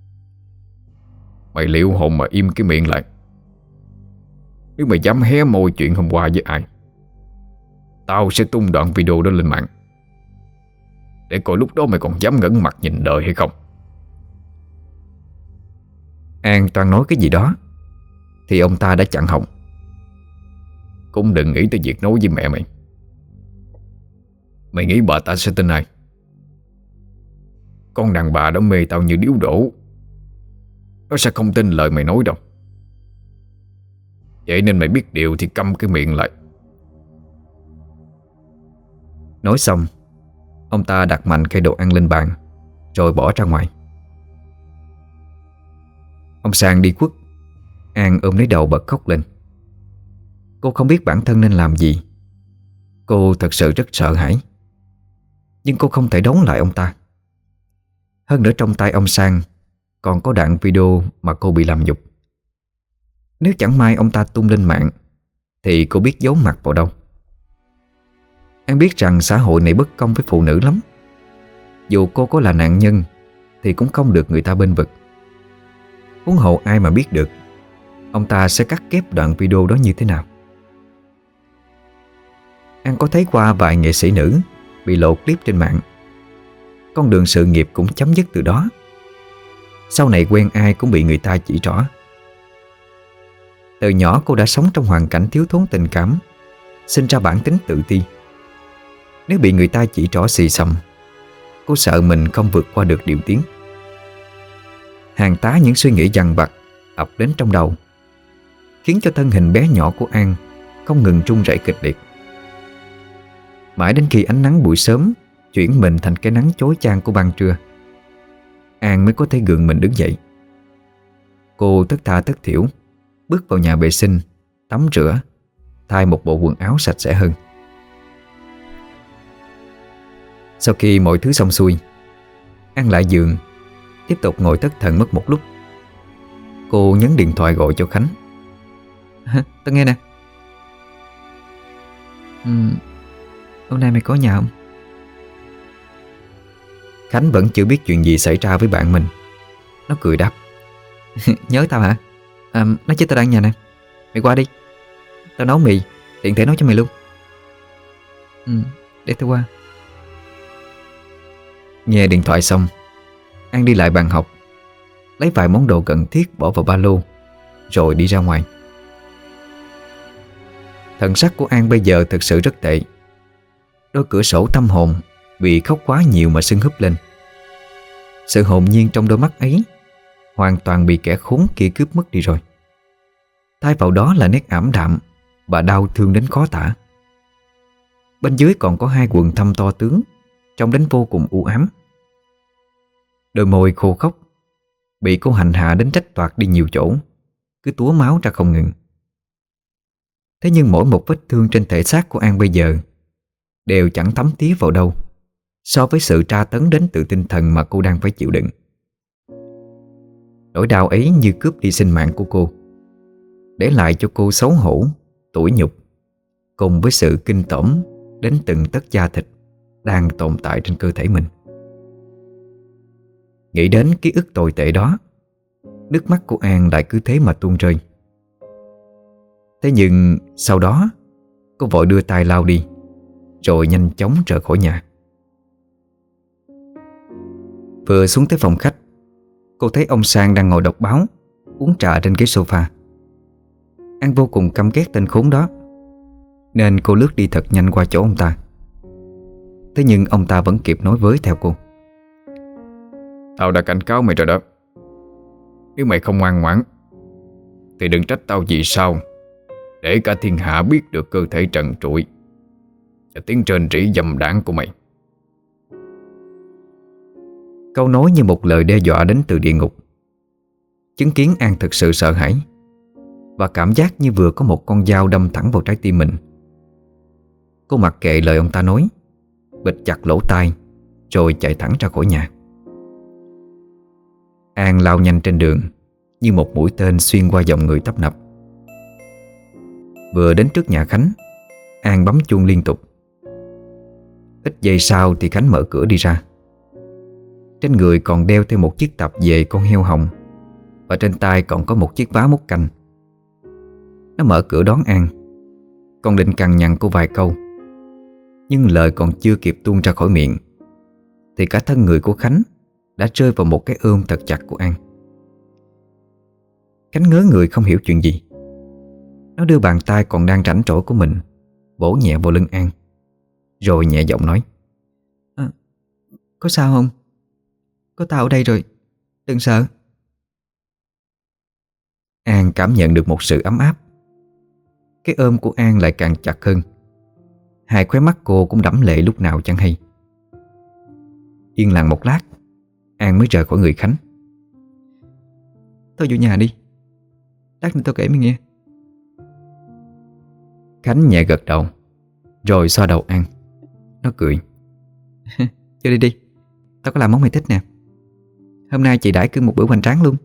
[SPEAKER 2] Mày liệu hồn mà im cái miệng lại. Nếu mày dám hé môi chuyện hôm qua với ai, tao sẽ tung đoạn video đó lên mạng, để coi lúc đó mày còn dám ngẩng mặt nhìn đời hay không.
[SPEAKER 1] An toan nói cái gì đó thì ông ta đã chặn họng.
[SPEAKER 2] Cũng đừng nghĩ tới việc nói với mẹ mày. Mày nghĩ bà ta sẽ tin ai? Con đàn bà đó mê tao như điếu đổ. Nó sẽ không tin lời mày nói đâu. Vậy nên mày biết điều thì câm cái miệng lại.
[SPEAKER 1] Nói xong, ông ta đặt mạnh cây đồ ăn lên bàn, rồi bỏ ra ngoài. Ông Sang đi khuất, An ôm lấy đầu bật khóc lên. Cô không biết bản thân nên làm gì. Cô thật sự rất sợ hãi, nhưng cô không thể đấu lại ông ta. Hơn nữa trong tay ông Sang còn có đoạn video mà cô bị làm nhục. Nếu chẳng may ông ta tung lên mạng thì cô biết giấu mặt vào đâu. An biết rằng xã hội này bất công với phụ nữ lắm. Dù cô có là nạn nhân thì cũng không được người ta bênh vực. Huống hồ ai mà biết được ông ta sẽ cắt ghép đoạn video đó như thế nào. An có thấy qua vài nghệ sĩ nữ bị lộ clip trên mạng. Con đường sự nghiệp cũng chấm dứt từ đó. Sau này quen ai cũng bị người ta chỉ trỏ. Từ nhỏ cô đã sống trong hoàn cảnh thiếu thốn tình cảm, sinh ra bản tính tự ti. Nếu bị người ta chỉ trỏ xì xầm, cô sợ mình không vượt qua được điều tiếng. Hàng tá những suy nghĩ dằn vặt ập đến trong đầu, khiến cho thân hình bé nhỏ của An không ngừng run rẩy kịch liệt. Mãi đến khi ánh nắng buổi sớm chuyển mình thành cái nắng chói chang của ban trưa, An mới có thể gượng mình đứng dậy. Cô thất tha thất thểu bước vào nhà vệ sinh, tắm rửa, thay một bộ quần áo sạch sẽ hơn. Sau khi mọi thứ xong xuôi, An lại giường, tiếp tục ngồi thất thần mất một lúc. Cô nhấn điện thoại gọi cho Khánh.
[SPEAKER 3] Hả? Tao nghe nè. Ừ, hôm nay mày có nhà không?
[SPEAKER 1] Khánh vẫn chưa biết chuyện gì xảy ra với bạn mình. Nó cười đáp.
[SPEAKER 3] Nhớ tao hả? À, nói chứ tao đang ở nhà nè. Mày qua đi, tao nấu mì, tiện thể nấu cho mày luôn. Ừ, để tao qua.
[SPEAKER 1] Nghe điện thoại xong, An đi lại bàn học, lấy vài món đồ cần thiết bỏ vào ba lô, rồi đi ra ngoài. Thần sắc của An bây giờ thực sự rất tệ. Đôi cửa sổ tâm hồn vì khóc quá nhiều mà sưng húp lên. Sự hồn nhiên trong đôi mắt ấy hoàn toàn bị kẻ khốn kia cướp mất đi rồi. Thay vào đó là nét ảm đạm và đau thương đến khó tả. Bên dưới còn có hai quầng thâm to tướng, trông đến vô cùng u ám. Đôi môi khô khốc bị cô hành hạ đến rách toạc đi nhiều chỗ, cứ túa máu ra không ngừng. Thế nhưng mỗi một vết thương trên thể xác của An bây giờ đều chẳng thấm thía vào đâu so với sự tra tấn đến từ tinh thần mà cô đang phải chịu đựng. Nỗi đau ấy như cướp đi sinh mạng của cô, để lại cho cô xấu hổ, tủi nhục, cùng với sự kinh tởm đến từng tấc da thịt đang tồn tại trên cơ thể mình. Nghĩ đến ký ức tồi tệ đó, nước mắt của An lại cứ thế mà tuôn rơi. Thế nhưng sau đó cô vội đưa tay lau đi, rồi nhanh chóng rời khỏi nhà. Vừa xuống tới phòng khách, cô thấy ông Sang đang ngồi đọc báo, uống trà trên ghế sofa. An vô cùng căm ghét tên khốn đó, nên cô lướt đi thật nhanh qua chỗ ông ta. Thế nhưng ông ta vẫn kịp nói với theo cô.
[SPEAKER 2] Tao đã cảnh cáo mày rồi đó. Nếu mày không ngoan ngoãn thì đừng trách tao vì sao để cả thiên hạ biết được cơ thể trần trụi và tiếng rền rỉ dầm đãng của mày.
[SPEAKER 1] Câu nói như một lời đe dọa đến từ địa ngục. Chứng kiến An thực sự sợ hãi, và cảm giác như vừa có một con dao đâm thẳng vào trái tim mình. Cô mặc kệ lời ông ta nói, bịt chặt lỗ tai, rồi chạy thẳng ra khỏi nhà. An lao nhanh trên đường như một mũi tên xuyên qua dòng người tấp nập. Vừa đến trước nhà Khánh, An bấm chuông liên tục. Ít giây sau thì Khánh mở cửa đi ra. Trên người còn đeo thêm một chiếc tạp dề con heo hồng, và trên tay còn có một chiếc vá múc canh. Nó mở cửa đón An, còn định cằn nhằn cô vài câu, nhưng lời còn chưa kịp tuôn ra khỏi miệng thì cả thân người của Khánh đã rơi vào một cái ôm thật chặt của An. Khánh ngớ người không hiểu chuyện gì. Nó đưa bàn tay còn đang rảnh rỗi của mình vỗ nhẹ vào lưng An, rồi nhẹ giọng nói: à, có sao không? Có tao ở đây rồi, đừng sợ. An cảm nhận được một sự ấm áp. Cái ôm của An lại càng chặt hơn. Hai khóe mắt cô cũng đẫm lệ lúc nào chẳng hay. Yên lặng một lát, An mới rời khỏi người Khánh. Thôi vô nhà đi, lát nữa tao kể mày nghe. Khánh nhẹ gật đầu, rồi xoa đầu An. Nó cười. Vô đi đi, tao có làm món mày thích nè. Hôm nay chị đãi cưng một bữa hoành tráng luôn.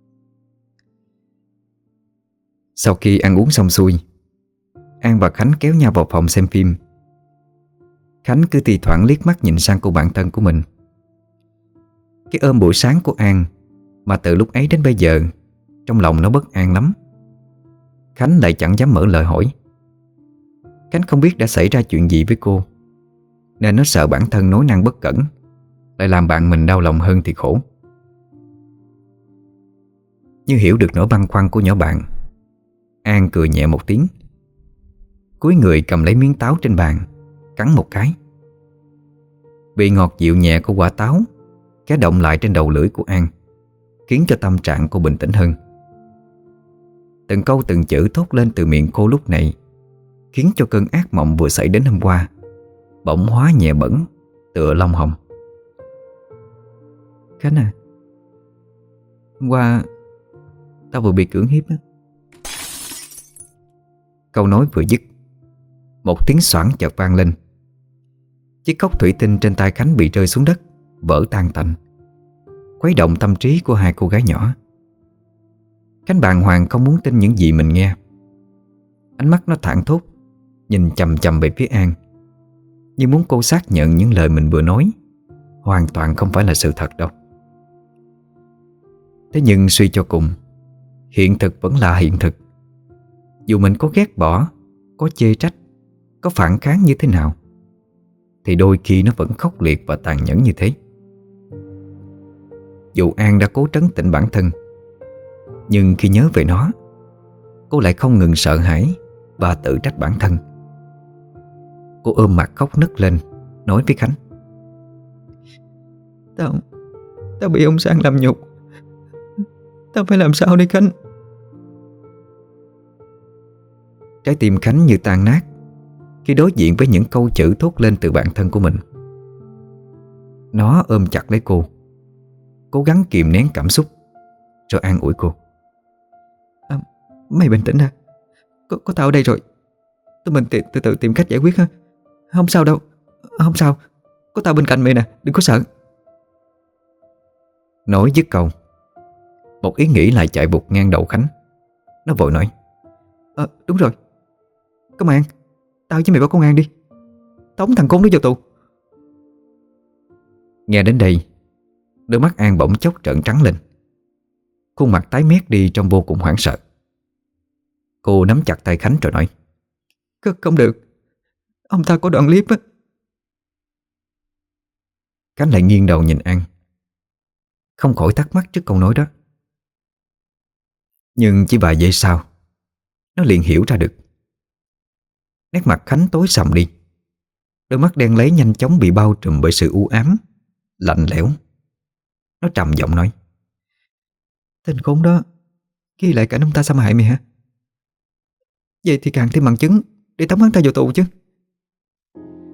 [SPEAKER 1] Sau khi ăn uống xong xuôi, An và Khánh kéo nhau vào phòng xem phim. Khánh cứ thi thoảng liếc mắt nhìn sang cô bạn thân của mình. Cái ôm buổi sáng của An mà từ lúc ấy đến bây giờ trong lòng nó bất an lắm. Khánh lại chẳng dám mở lời hỏi. Khánh không biết đã xảy ra chuyện gì với cô, nên nó sợ bản thân nói năng bất cẩn lại làm bạn mình đau lòng hơn thì khổ. Như hiểu được nỗi băn khoăn của nhỏ bạn, An cười nhẹ một tiếng, cúi người cầm lấy miếng táo trên bàn, cắn một cái. Vị ngọt dịu nhẹ của quả táo khẽ động lại trên đầu lưỡi của An, khiến cho tâm trạng cô bình tĩnh hơn. Từng câu từng chữ thốt lên từ miệng cô lúc này khiến cho cơn ác mộng vừa xảy đến hôm qua bỗng hóa nhẹ bẫng tựa lông hồng. Khánh à, hôm qua tao vừa bị cưỡng hiếp á. Câu nói vừa dứt, một tiếng xoảng chợt vang lên. Chiếc cốc thủy tinh trên tay Khánh bị rơi xuống đất, vỡ tan tành, khuấy động tâm trí của hai cô gái nhỏ. Khánh bàng hoàng không muốn tin những gì mình nghe. Ánh mắt nó thảng thốt, nhìn chằm chằm về phía An, như muốn cô xác nhận những lời mình vừa nói hoàn toàn không phải là sự thật đâu. Thế nhưng suy cho cùng, hiện thực vẫn là hiện thực. Dù mình có ghét bỏ, có chê trách, có phản kháng như thế nào, thì đôi khi nó vẫn khốc liệt và tàn nhẫn như thế. Dù An đã cố trấn tĩnh bản thân, nhưng khi nhớ về nó, cô lại không ngừng sợ hãi và tự trách bản thân. Cô ôm mặt khóc nấc lên, nói với Khánh: Tao Tao bị ông Sang làm nhục. Tao phải làm sao đây Khánh? Trái tim Khánh như tan nát khi đối diện với những câu chữ thốt lên từ bản thân của mình. Nó ôm chặt lấy cô, cố gắng kìm nén cảm xúc, rồi an ủi cô: à, Mày bình tĩnh à, Có, có tao ở đây rồi. Tụi mình từ, từ từ tìm cách giải quyết ha. Không sao đâu, không sao. Có tao bên cạnh mày nè, đừng có sợ. Nói dứt câu, một ý nghĩ lại chạy vụt ngang đầu Khánh. Nó vội nói: à, đúng rồi, công an, tao với mày báo công an đi, tống thằng khốn đó vào tù. Nghe đến đây, đôi mắt An bỗng chốc trợn trắng lên, khuôn mặt tái mét đi trong vô cùng hoảng sợ. Cô nắm chặt tay Khánh rồi nói: Không được, ông ta có đoạn clip á. Khánh lại nghiêng đầu nhìn An, không khỏi thắc mắc trước câu nói đó. Nhưng chỉ vài giây sau, nó liền hiểu ra được. Nét mặt Khánh tối sầm đi, đôi mắt đen lấy nhanh chóng bị bao trùm bởi sự u ám, lạnh lẽo. Nó trầm giọng nói: Tên khốn đó ghi lại cảnh ông ta xâm hại mày hả? Vậy thì càng thêm bằng chứng để tống hắn ta vào tù chứ.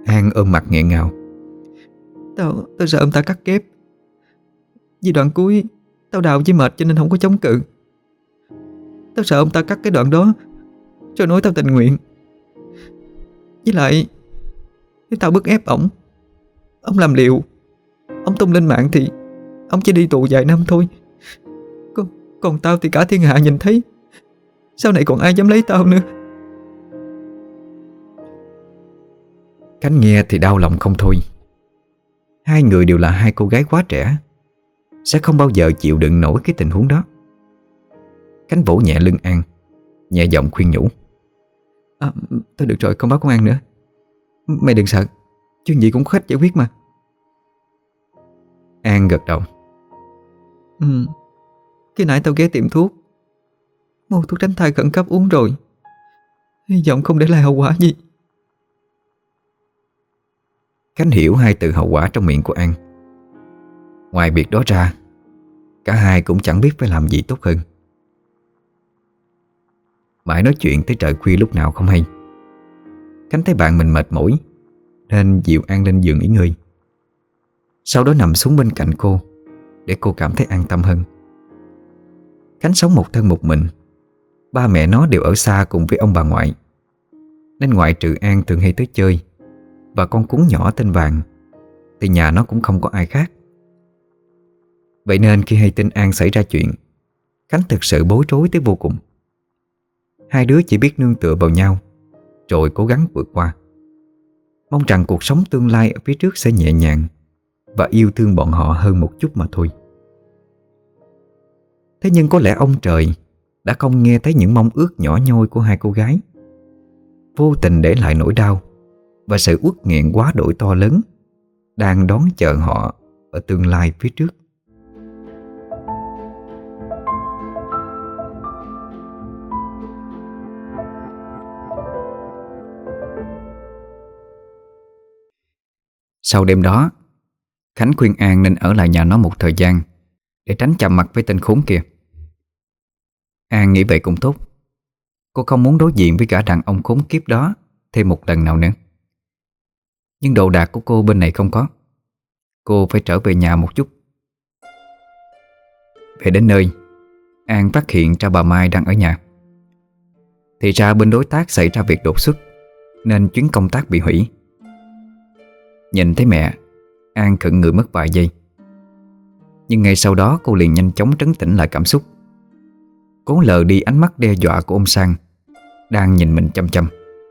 [SPEAKER 1] An ôm mặt nghẹn ngào.
[SPEAKER 3] Tao, tao sợ ông ta cắt kép. Vì đoạn cuối tao đào với mệt cho nên không có chống cự. Tao sợ ông ta cắt cái đoạn đó rồi nói tao tình nguyện. Với lại nếu tao bức ép ổng, ông làm liều, ông tung lên mạng thì ông chỉ đi tù vài năm thôi. Còn, còn tao thì cả thiên hạ nhìn thấy, sau này còn ai dám lấy tao nữa.
[SPEAKER 1] Khánh nghe thì đau lòng không thôi. Hai người đều là hai cô gái quá trẻ, sẽ không bao giờ chịu đựng nổi cái tình huống đó. Khánh vỗ nhẹ lưng An, nhẹ giọng khuyên nhủ.
[SPEAKER 3] À, thôi được rồi, không báo công an nữa. Mày đừng sợ, chuyện gì cũng có cách giải quyết mà.
[SPEAKER 1] An gật đầu.
[SPEAKER 3] Ừ, khi nãy tao ghé tiệm thuốc, mua thuốc tránh thai khẩn cấp uống rồi. Hy vọng không để lại hậu quả gì.
[SPEAKER 1] Khánh hiểu hai từ hậu quả trong miệng của An. Ngoài việc đó ra, cả hai cũng chẳng biết phải làm gì tốt hơn. Mãi nói chuyện tới trời khuya lúc nào không hay. Khánh thấy bạn mình mệt mỏi nên dịu An lên giường nghỉ ngơi. Sau đó nằm xuống bên cạnh cô để cô cảm thấy an tâm hơn. Khánh sống một thân một mình. Ba mẹ nó đều ở xa cùng với ông bà ngoại, nên ngoại trừ An thường hay tới chơi và con cún nhỏ tên Vàng thì nhà nó cũng không có ai khác. Vậy nên khi hay tin An xảy ra chuyện, Khánh thực sự bối rối tới vô cùng. Hai đứa chỉ biết nương tựa vào nhau rồi cố gắng vượt qua, mong rằng cuộc sống tương lai ở phía trước sẽ nhẹ nhàng và yêu thương bọn họ hơn một chút mà thôi. Thế nhưng có lẽ ông trời đã không nghe thấy những mong ước nhỏ nhoi của hai cô gái, vô tình để lại nỗi đau và sự uất nghẹn quá đổi to lớn đang đón chờ họ ở tương lai phía trước. Sau đêm đó, Khánh khuyên An nên ở lại nhà nó một thời gian để tránh chạm mặt với tên khốn kia. An nghĩ vậy cũng tốt. Cô không muốn đối diện với cả đàn ông khốn kiếp đó thêm một lần nào nữa. Nhưng đồ đạc của cô bên này không có. Cô phải trở về nhà một chút. Về đến nơi, An phát hiện ra bà Mai đang ở nhà. Thì ra bên đối tác xảy ra việc đột xuất nên chuyến công tác bị hủy. Nhìn thấy mẹ, An khựng người mất vài giây. Nhưng ngay sau đó cô liền nhanh chóng trấn tĩnh lại cảm xúc, cố lờ đi ánh mắt đe dọa của ông Sang đang nhìn mình chăm chăm.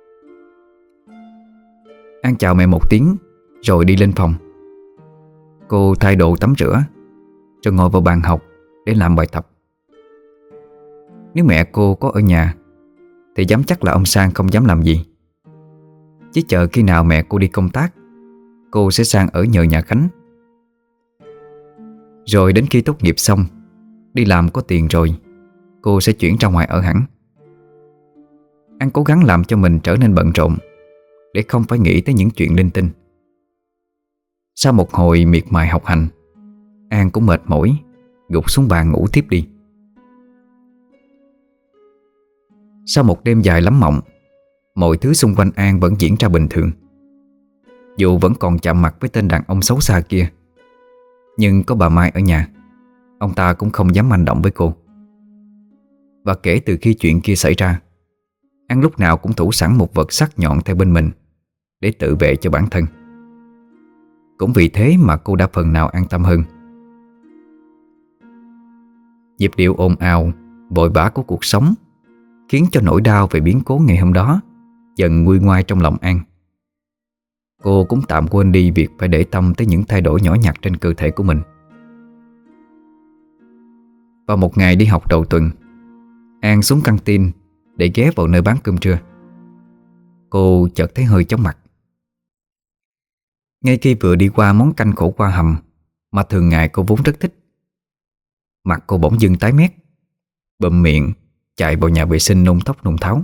[SPEAKER 1] An chào mẹ một tiếng rồi đi lên phòng. Cô thay đồ tắm rửa rồi ngồi vào bàn học để làm bài tập. Nếu mẹ cô có ở nhà thì dám chắc là ông Sang không dám làm gì. Chỉ chờ khi nào mẹ cô đi công tác, cô sẽ sang ở nhờ nhà Khánh. Rồi đến khi tốt nghiệp xong, đi làm có tiền rồi, cô sẽ chuyển ra ngoài ở hẳn. An cố gắng làm cho mình trở nên bận rộn để không phải nghĩ tới những chuyện linh tinh. Sau một hồi miệt mài học hành, An cũng mệt mỏi, gục xuống bàn ngủ tiếp đi. Sau một đêm dài lắm mộng, mọi thứ xung quanh An vẫn diễn ra bình thường. Dù vẫn còn chạm mặt với tên đàn ông xấu xa kia, nhưng có bà Mai ở nhà, ông ta cũng không dám manh động với cô. Và kể từ khi chuyện kia xảy ra, An lúc nào cũng thủ sẵn một vật sắc nhọn theo bên mình để tự vệ cho bản thân. Cũng vì thế mà cô đã phần nào an tâm hơn. Nhịp điệu ồn ào, vội vã của cuộc sống khiến cho nỗi đau về biến cố ngày hôm đó dần nguôi ngoai trong lòng An. Cô cũng tạm quên đi việc phải để tâm tới những thay đổi nhỏ nhặt trên cơ thể của mình. Vào một ngày đi học đầu tuần, An xuống căng tin để ghé vào nơi bán cơm trưa. Cô chợt thấy hơi chóng mặt. Ngay khi vừa đi qua món canh khổ qua hầm mà thường ngày cô vốn rất thích, mặt cô bỗng dưng tái mét, bụm miệng chạy vào nhà vệ sinh nôn thốc nôn tháo.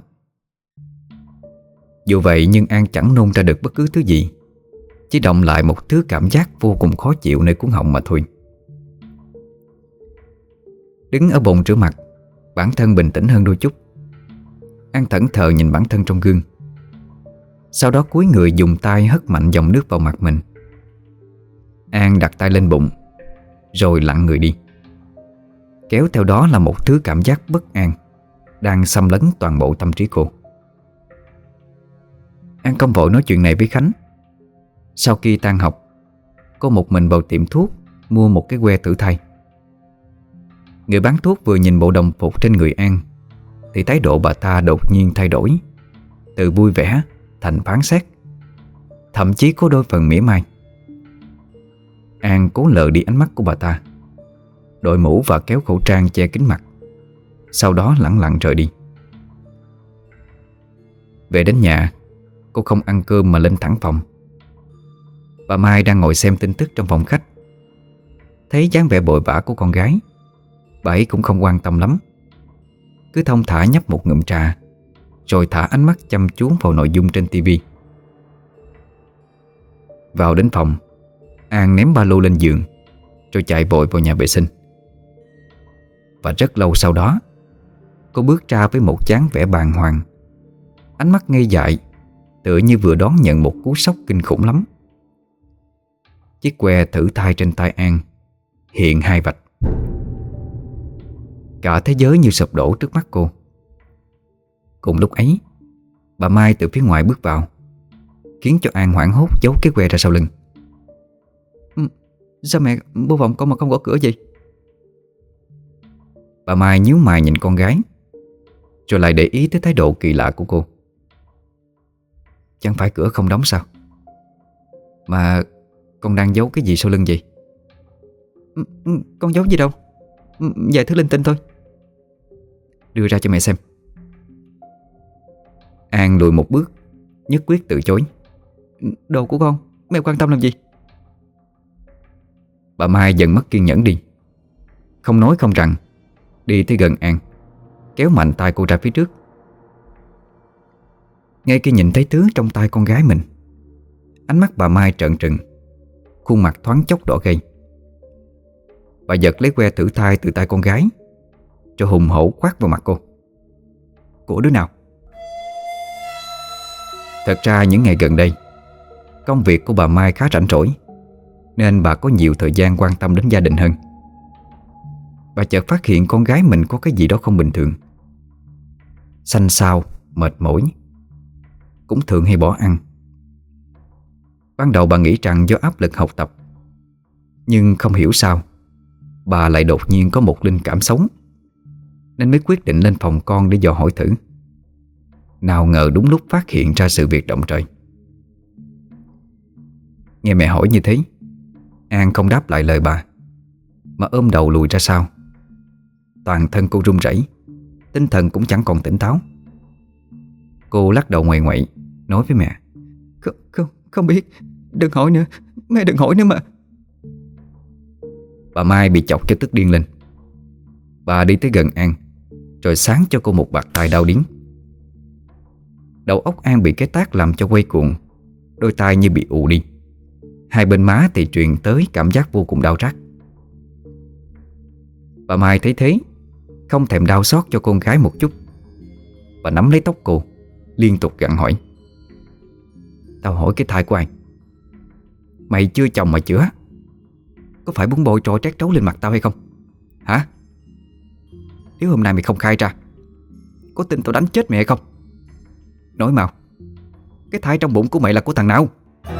[SPEAKER 1] Dù vậy nhưng An chẳng nôn ra được bất cứ thứ gì, chỉ động lại một thứ cảm giác vô cùng khó chịu nơi cuống họng mà thôi. Đứng ở bồn rửa mặt, bản thân bình tĩnh hơn đôi chút, An thẫn thờ nhìn bản thân trong gương. Sau đó cúi người dùng tay hất mạnh dòng nước vào mặt mình. An đặt tay lên bụng rồi lặn người đi. Kéo theo đó là một thứ cảm giác bất an đang xâm lấn toàn bộ tâm trí cô. An không vội nói chuyện này với Khánh. Sau khi tan học, cô một mình vào tiệm thuốc mua một cái que thử thai. Người bán thuốc vừa nhìn bộ đồng phục trên người An thì thái độ bà ta đột nhiên thay đổi, từ vui vẻ thành phán xét, thậm chí có đôi phần mỉa mai. An cố lờ đi ánh mắt của bà ta, đội mũ và kéo khẩu trang che kín mặt, sau đó lẳng lặng rời đi. Về đến nhà, cô không ăn cơm mà lên thẳng phòng. Bà Mai đang ngồi xem tin tức trong phòng khách. Thấy dáng vẻ vội vã của con gái, bà ấy cũng không quan tâm lắm, cứ thong thả nhấp một ngụm trà, rồi thả ánh mắt chăm chú vào nội dung trên tivi. Vào đến phòng, An ném ba lô lên giường rồi chạy vội vào nhà vệ sinh. Và rất lâu sau đó, cô bước ra với một dáng vẻ bàng hoàng, ánh mắt ngây dại, tựa như vừa đón nhận một cú sốc kinh khủng lắm. Chiếc que thử thai trên tay An hiện hai vạch. Cả thế giới như sụp đổ trước mắt cô. Cùng lúc ấy, bà Mai từ phía ngoài bước vào, khiến cho An hoảng hốt giấu cái que ra sau lưng. Ừ, sao mẹ vô phòng con mà không gõ cửa vậy? Bà Mai nhíu mày nhìn con gái, rồi lại để ý tới thái độ kỳ lạ của cô. Chẳng phải cửa không đóng sao? Mà con đang giấu cái gì sau lưng vậy? Ừ, con giấu gì đâu, vài thứ linh tinh thôi. Đưa ra cho mẹ xem. An lùi một bước, nhất quyết từ chối. Đồ của con, mẹ quan tâm làm gì? Bà Mai dần mất kiên nhẫn đi, không nói không rằng đi tới gần An, kéo mạnh tay cô ra phía trước. Ngay khi nhìn thấy thứ trong tay con gái mình, ánh mắt bà Mai trợn trừng, khuôn mặt thoáng chốc đỏ gay. Bà giật lấy que thử thai từ tay con gái, cho hùng hổ quát vào mặt cô. Của đứa nào? Thật ra những ngày gần đây, công việc của bà Mai khá rảnh rỗi, nên bà có nhiều thời gian quan tâm đến gia đình hơn. Bà chợt phát hiện con gái mình có cái gì đó không bình thường. Xanh xao, mệt mỏi, cũng thường hay bỏ ăn. Ban đầu bà nghĩ rằng do áp lực học tập, nhưng không hiểu sao bà lại đột nhiên có một linh cảm sống, nên mới quyết định lên phòng con để dò hỏi thử. Nào ngờ đúng lúc phát hiện ra sự việc động trời. Nghe mẹ hỏi như thế, An không đáp lại lời bà, mà ôm đầu lùi ra sau. Toàn thân cô run rẩy, tinh thần cũng chẳng còn tỉnh táo. Cô lắc đầu ngoại ngoại, nói với mẹ. Không, không, không biết, đừng hỏi nữa, mẹ đừng hỏi nữa mà. Bà Mai bị chọc cho tức điên lên. Bà đi tới gần An, rồi sáng cho cô một bạt tai đau điếng. Đầu óc An bị cái tát làm cho quay cuồng, đôi tai như bị ù đi, hai bên má thì truyền tới cảm giác vô cùng đau rát. Bà Mai thấy thế, không thèm đau xót cho con gái một chút. Bà nắm lấy tóc cô, liên tục gặng hỏi. Tao hỏi cái thai của ai? Mày chưa chồng mà chữa, có phải muốn bôi trò trét trấu lên mặt tao hay không? Hả? Nếu hôm nay mày không khai ra, có tin tao đánh chết mẹ hay không? Nói mau, cái thai trong bụng của mày là của thằng nào?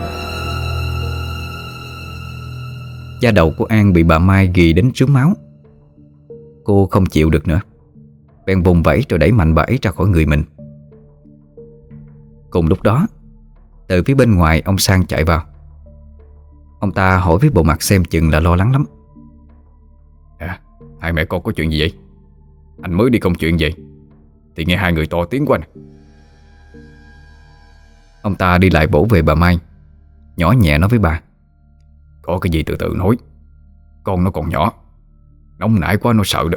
[SPEAKER 1] Da đầu của An bị bà Mai ghì đến rướm máu. Cô không chịu được nữa, bèn vùng vẫy rồi đẩy mạnh bà ấy ra khỏi người mình. Cùng lúc đó, từ phía bên ngoài ông Sang chạy vào. Ông ta hỏi với bộ mặt xem chừng là lo lắng lắm. À, hai mẹ con có chuyện gì vậy? Anh mới đi công chuyện vậy thì nghe hai người to tiếng của anh. Ông ta đi lại vỗ về bà Mai, nhỏ nhẹ nói với bà. Có cái gì từ từ nói, con nó còn nhỏ, nóng nảy quá nó sợ đó.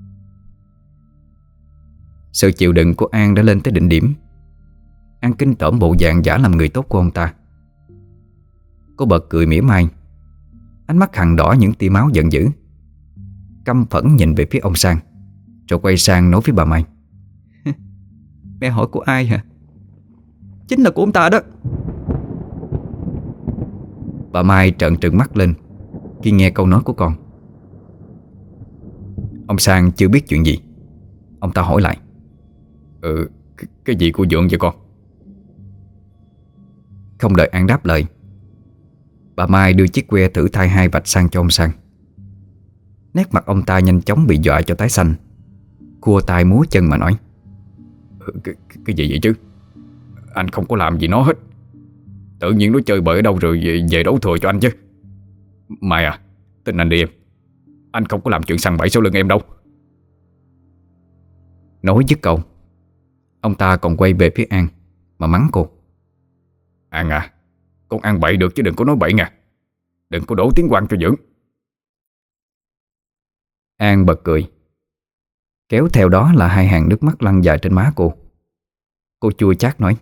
[SPEAKER 1] Sự chịu đựng của An đã lên tới đỉnh điểm. An kinh tởm bộ dạng giả làm người tốt của ông ta. Cô bật cười mỉa mai, ánh mắt hằn đỏ những tia máu giận dữ, căm phẫn nhìn về phía ông Sang, rồi quay sang nói với bà Mai. Mẹ hỏi của ai hả?
[SPEAKER 3] chính là của ông ta đó.
[SPEAKER 1] Bà Mai trợn trừng mắt lên khi nghe câu nói của con. Ông Sang chưa biết chuyện gì. Ông ta hỏi lại:
[SPEAKER 2] Ừ, cái, cái gì của Dượng vậy con?
[SPEAKER 1] Không đợi An đáp lời, bà Mai đưa chiếc que thử thai hai vạch sang cho ông Sang. Nét mặt ông ta nhanh chóng bị dọa cho tái xanh, cua tay múa chân mà nói:
[SPEAKER 2] ừ, cái, cái gì vậy chứ? Anh không có làm gì nó hết. Tự nhiên nó chơi bời ở đâu rồi về, về đổ thừa cho anh chứ. Mai à, tin anh đi em. Anh không có làm chuyện sằng bậy sau lưng em đâu.
[SPEAKER 1] Nói dứt câu, ông ta còn quay về phía An mà mắng cô:
[SPEAKER 2] An à, con ăn bậy được chứ đừng có nói bậy nha. Đừng có đổ tiếng Quang cho Dưỡng.
[SPEAKER 1] An bật cười, kéo theo đó là hai hàng nước mắt lăn dài trên má cô. Cô chua chát nói: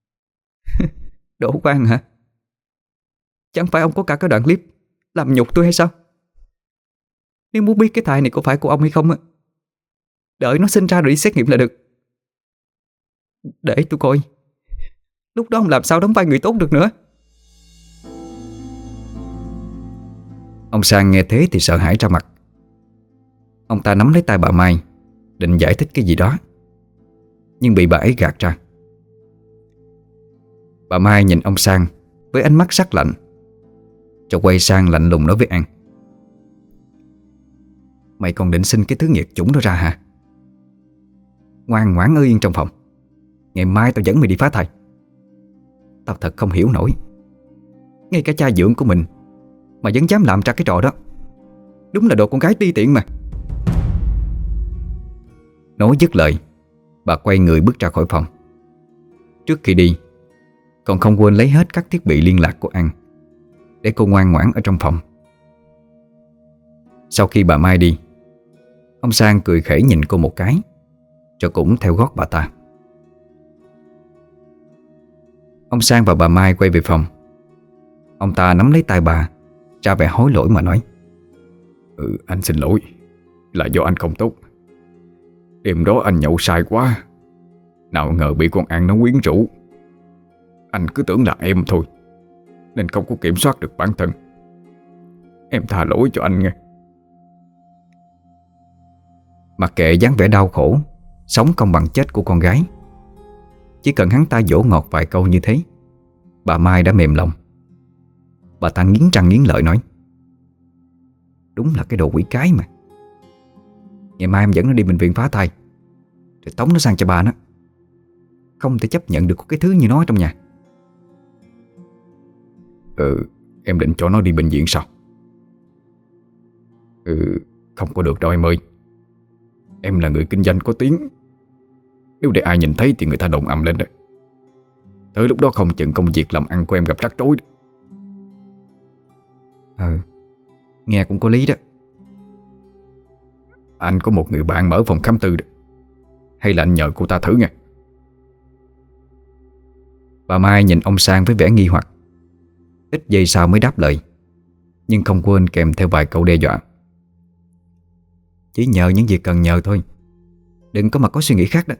[SPEAKER 3] Đỗ Quang hả? Chẳng phải ông có cả cái đoạn clip làm nhục tôi hay sao? Nếu muốn biết cái thai này có phải của ông hay không á, đợi nó sinh ra rồi đi xét nghiệm là được. Để tôi coi lúc đó ông làm sao đóng vai người tốt được nữa.
[SPEAKER 1] Ông Sang nghe thế thì sợ hãi ra mặt. Ông ta nắm lấy tay bà Mai định giải thích cái gì đó, nhưng bị bà ấy gạt ra. Bà Mai nhìn ông Sang với ánh mắt sắc lạnh, rồi quay sang lạnh lùng nói với An: Mày còn định xin cái thứ nghiệt chủng đó ra hả? Ngoan ngoãn ở yên trong phòng. Ngày mai tao dẫn mày đi phá thai. Tao thật không hiểu nổi, ngay cả cha dưỡng của mình mà vẫn dám làm ra cái trò đó. Đúng là đồ con gái ti tiện mà. Nói dứt lời, bà quay người bước ra khỏi phòng. Trước khi đi, còn không quên lấy hết các thiết bị liên lạc của An để cô ngoan ngoãn ở trong phòng. Sau khi bà Mai đi, ông Sang cười khẩy nhìn cô một cái, rồi cũng theo gót bà ta. Ông Sang và bà Mai quay về phòng. Ông ta nắm lấy tay bà, ra vẻ hối lỗi mà nói:
[SPEAKER 2] Ừ, anh xin lỗi. Là do anh không tốt. Đêm đó anh nhậu sai quá, nào ngờ bị con An nó quyến rũ. Anh cứ tưởng là em thôi, nên không có kiểm soát được bản thân. Em tha lỗi cho anh nghe.
[SPEAKER 1] Mặc kệ dáng vẻ đau khổ, sống không bằng chết của con gái, chỉ cần hắn ta dỗ ngọt vài câu như thế, bà Mai đã mềm lòng. Bà ta nghiến răng nghiến lợi nói: Đúng là cái đồ quỷ cái mà. Ngày mai em dẫn nó đi bệnh viện phá thai, rồi tống nó sang cho bà nó. Không thể chấp nhận được có cái thứ như nó trong nhà.
[SPEAKER 2] Ừ, em định cho nó đi bệnh viện sao? Ừ, không có được đâu em ơi. Em là người kinh doanh có tiếng. Nếu để ai nhìn thấy thì người ta đồn ầm lên đấy. Tới lúc đó không chừng công việc làm ăn của em gặp rắc rối đó.
[SPEAKER 1] Ừ, nghe cũng có lý đó.
[SPEAKER 2] Anh có một người bạn mở phòng khám tư đó. Hay là anh nhờ cô ta thử nha.
[SPEAKER 1] Bà Mai nhìn ông Sang với vẻ nghi hoặc. Ít giây sau mới đáp lời, nhưng không quên kèm theo vài câu đe dọa: Chỉ nhờ những việc cần nhờ thôi, đừng có mà có suy nghĩ khác đó.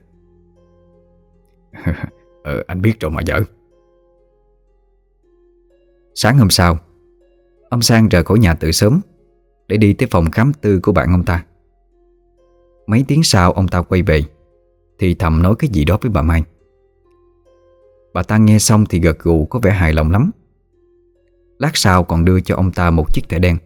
[SPEAKER 2] Ờ, anh biết rồi mà vợ.
[SPEAKER 1] Sáng hôm sau, ông Sang rời khỏi nhà từ sớm để đi tới phòng khám tư của bạn ông ta. Mấy tiếng sau ông ta quay về, thì thầm nói cái gì đó với bà Mai. Bà ta nghe xong thì gật gù có vẻ hài lòng lắm. Lát sau còn đưa cho ông ta một chiếc thẻ đen.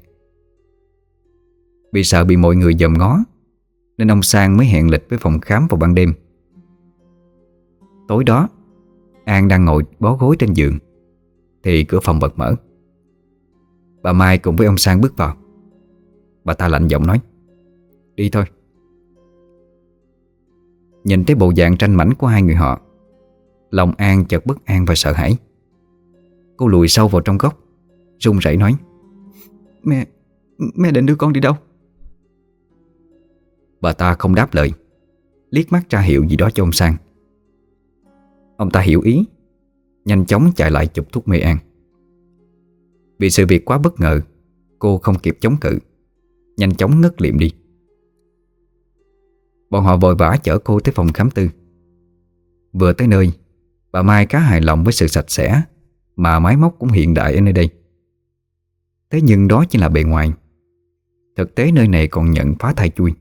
[SPEAKER 1] Vì sợ bị mọi người dòm ngó, nên ông Sang mới hẹn lịch với phòng khám vào ban đêm. Tối đó, An đang ngồi bó gối trên giường thì cửa phòng bật mở. Bà Mai cùng với ông Sang bước vào. Bà ta lạnh giọng nói: Đi thôi. Nhìn thấy bộ dạng tranh mảnh của hai người họ, lòng An chợt bất an và sợ hãi. Cô lùi sâu vào trong góc, run rẩy nói:
[SPEAKER 3] Mẹ, mẹ định đưa con đi đâu?
[SPEAKER 1] Bà ta không đáp lời, liếc mắt ra hiệu gì đó cho ông Sang. Ông ta hiểu ý, nhanh chóng chạy lại chụp thuốc mê An. Vì sự việc quá bất ngờ, cô không kịp chống cự, nhanh chóng ngất liệm đi. Bọn họ vội vã chở cô tới phòng khám tư. Vừa tới nơi, Bà Mai khá hài lòng với sự sạch sẽ mà máy móc cũng hiện đại ở nơi đây. Thế nhưng đó chỉ là bề ngoài. Thực tế nơi này còn nhận phá thai chui.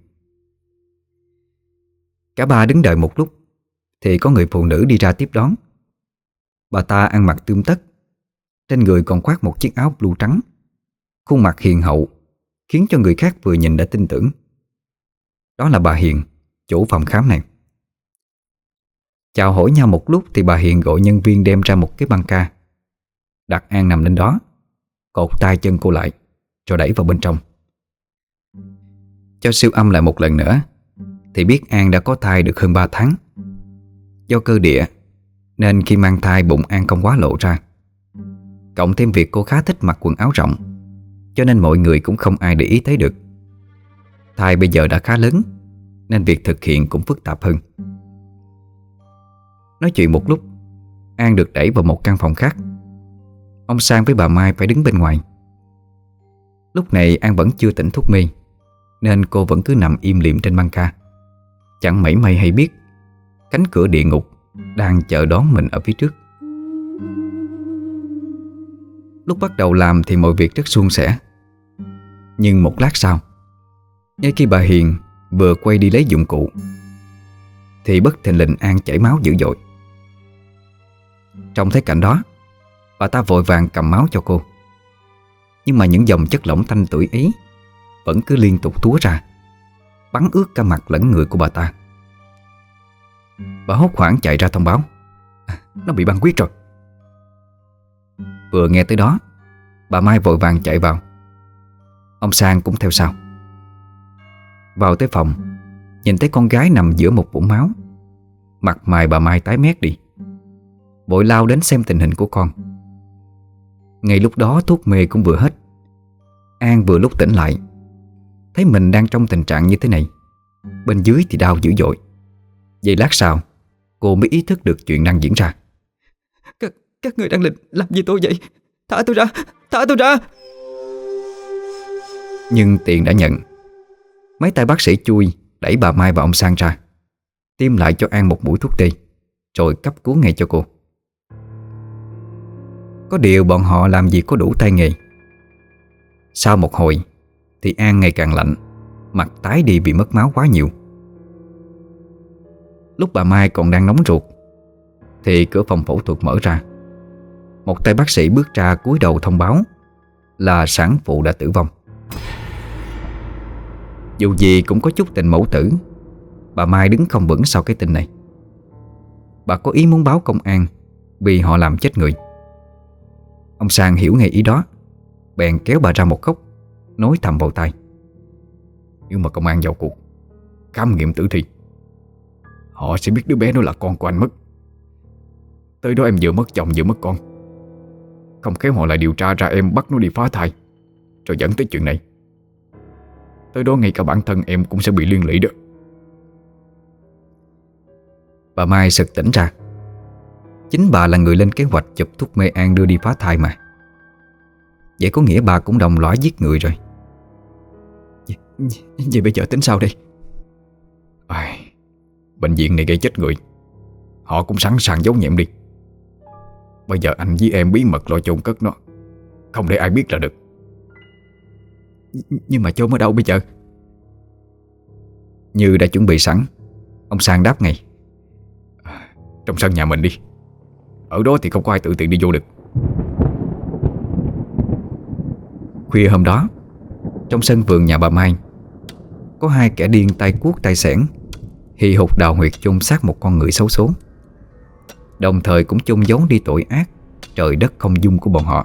[SPEAKER 1] Cả ba đứng đợi một lúc thì có người phụ nữ đi ra tiếp đón. Bà ta ăn mặc tươm tất, trên người còn khoác một chiếc áo blue trắng, khuôn mặt hiền hậu khiến cho người khác vừa nhìn đã tin tưởng. Đó là bà Hiền, chủ phòng khám này. Chào hỏi nhau một lúc thì bà Hiền gọi nhân viên đem ra một cái băng ca, đặt An nằm lên đó, cột tay chân cô lại rồi đẩy vào bên trong. Cho siêu âm lại một lần nữa thì biết An đã có thai được hơn ba tháng. Do cơ địa nên khi mang thai bụng An không quá lộ ra, cộng thêm việc cô khá thích mặc quần áo rộng, cho nên mọi người cũng không ai để ý thấy được. Thai bây giờ đã khá lớn nên việc thực hiện cũng phức tạp hơn. Nói chuyện một lúc, An được đẩy vào một căn phòng khác. Ông Sang với bà Mai phải đứng bên ngoài. Lúc này An vẫn chưa tỉnh thuốc mê, nên cô vẫn cứ nằm im lìm trên băng ca, chẳng mảy may hay biết cánh cửa địa ngục đang chờ đón mình ở phía trước. Lúc bắt đầu làm thì mọi việc rất suôn sẻ. Nhưng một lát sau, ngay khi bà Hiền vừa quay đi lấy dụng cụ thì bất thình lình An chảy máu dữ dội. Trông thấy cảnh đó, bà ta vội vàng cầm máu cho cô. Nhưng mà những dòng chất lỏng thanh tưởi ấy vẫn cứ liên tục túa ra, bắn ướt cả mặt lẫn người của bà ta. Bà hốt hoảng chạy ra thông báo: à, nó bị băng huyết rồi. Vừa nghe tới đó, bà Mai vội vàng chạy vào. Ông Sang cũng theo sau. Vào tới phòng, nhìn thấy con gái nằm giữa một vũng máu. Mặt mày bà Mai tái mét đi, vội lao đến xem tình hình của con. Ngay lúc đó thuốc mê cũng vừa hết. An vừa lúc tỉnh lại, thấy mình đang trong tình trạng như thế này, bên dưới thì đau dữ dội. Giây lát sau, cô mới ý thức được chuyện đang diễn ra.
[SPEAKER 3] Các, các người đang định làm gì tôi vậy? Thả tôi ra, thả tôi ra.
[SPEAKER 1] Nhưng tiền đã nhận. Mấy tay bác sĩ chui đẩy bà Mai và ông Sang ra, tiêm lại cho An một mũi thuốc tê, rồi cấp cứu ngay cho cô. Có điều bọn họ làm gì có đủ tay nghề. Sau một hồi thì An ngày càng lạnh, mặt tái đi vì mất máu quá nhiều. Lúc bà Mai còn đang nóng ruột thì cửa phòng phẫu thuật mở ra. Một tay bác sĩ bước ra cúi đầu thông báo là sản phụ đã tử vong. Dù gì cũng có chút tình mẫu tử, bà Mai đứng không vững sau cái tin này. Bà có ý muốn báo công an vì họ làm chết người. Ông Sang hiểu ngay ý đó, bèn kéo bà ra một góc, nói thầm vào tai: nếu mà công an vào cuộc khám nghiệm tử thi, họ sẽ biết đứa bé đó là con của anh mất. Tới đó em vừa mất chồng vừa mất con, không khéo họ lại điều tra ra em bắt nó đi phá thai, rồi dẫn tới chuyện này. Tới đó ngay cả bản thân em cũng sẽ bị liên lụy đó. Bà Mai sực tỉnh ra. Chính bà là người lên kế hoạch chụp thuốc mê An đưa đi phá thai mà. Vậy có nghĩa bà cũng đồng lõa giết người rồi.
[SPEAKER 3] Vậy, vậy bây giờ tính sao đây?
[SPEAKER 2] À, bệnh viện này gây chết người, họ cũng sẵn sàng giấu nhẹm đi. Bây giờ anh với em bí mật lo chôn cất nó, không để ai biết là được.
[SPEAKER 3] Nhưng mà chôn ở đâu bây giờ?
[SPEAKER 1] Như đã chuẩn bị sẵn, ông Sang đáp ngay:
[SPEAKER 2] à, trong sân nhà mình đi. Ở đó thì không có ai tự tiện đi vô được.
[SPEAKER 1] Khuya hôm đó, trong sân vườn nhà bà Mai, có hai kẻ điên tay cuốc tay xẻng hì hục đào huyệt chôn xác một con người xấu số, đồng thời cũng chôn giấu đi tội ác trời đất không dung của bọn họ.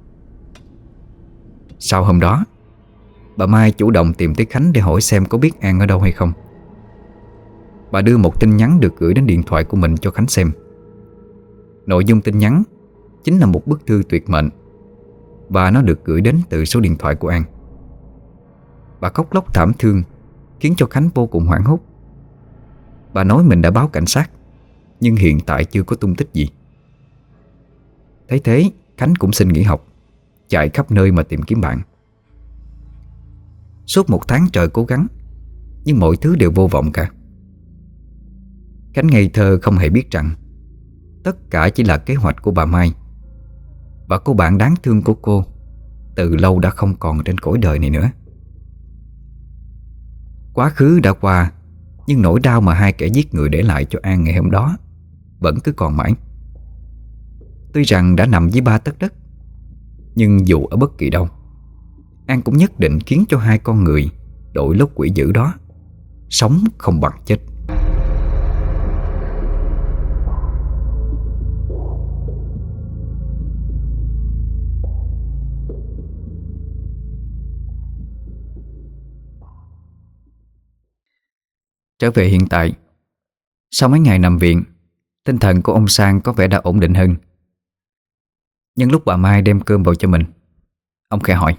[SPEAKER 1] Sau hôm đó, bà Mai chủ động tìm tới Khánh để hỏi xem có biết An ở đâu hay không. Bà đưa một tin nhắn được gửi đến điện thoại của mình cho Khánh xem. Nội dung tin nhắn chính là một bức thư tuyệt mệnh, và nó được gửi đến từ số điện thoại của An. Bà khóc lóc thảm thương khiến cho Khánh vô cùng hoảng hốt. Bà nói mình đã báo cảnh sát, nhưng hiện tại chưa có tung tích gì. Thấy thế, Khánh cũng xin nghỉ học, chạy khắp nơi mà tìm kiếm bạn. Suốt một tháng trời cố gắng, nhưng mọi thứ đều vô vọng cả. Khánh ngây thơ không hề biết rằng tất cả chỉ là kế hoạch của bà Mai. Và cô bạn đáng thương của cô từ lâu đã không còn trên cõi đời này nữa. Quá khứ đã qua, nhưng nỗi đau mà hai kẻ giết người để lại cho An ngày hôm đó vẫn cứ còn mãi. Tuy rằng đã nằm dưới ba tấc đất, nhưng dù ở bất kỳ đâu, An cũng nhất định khiến cho hai con người đội lốt quỷ dữ đó sống không bằng chết. Trở về hiện tại, sau mấy ngày nằm viện, tinh thần của ông Sang có vẻ đã ổn định hơn. Nhưng lúc bà Mai đem cơm vào cho mình, ông khẽ hỏi: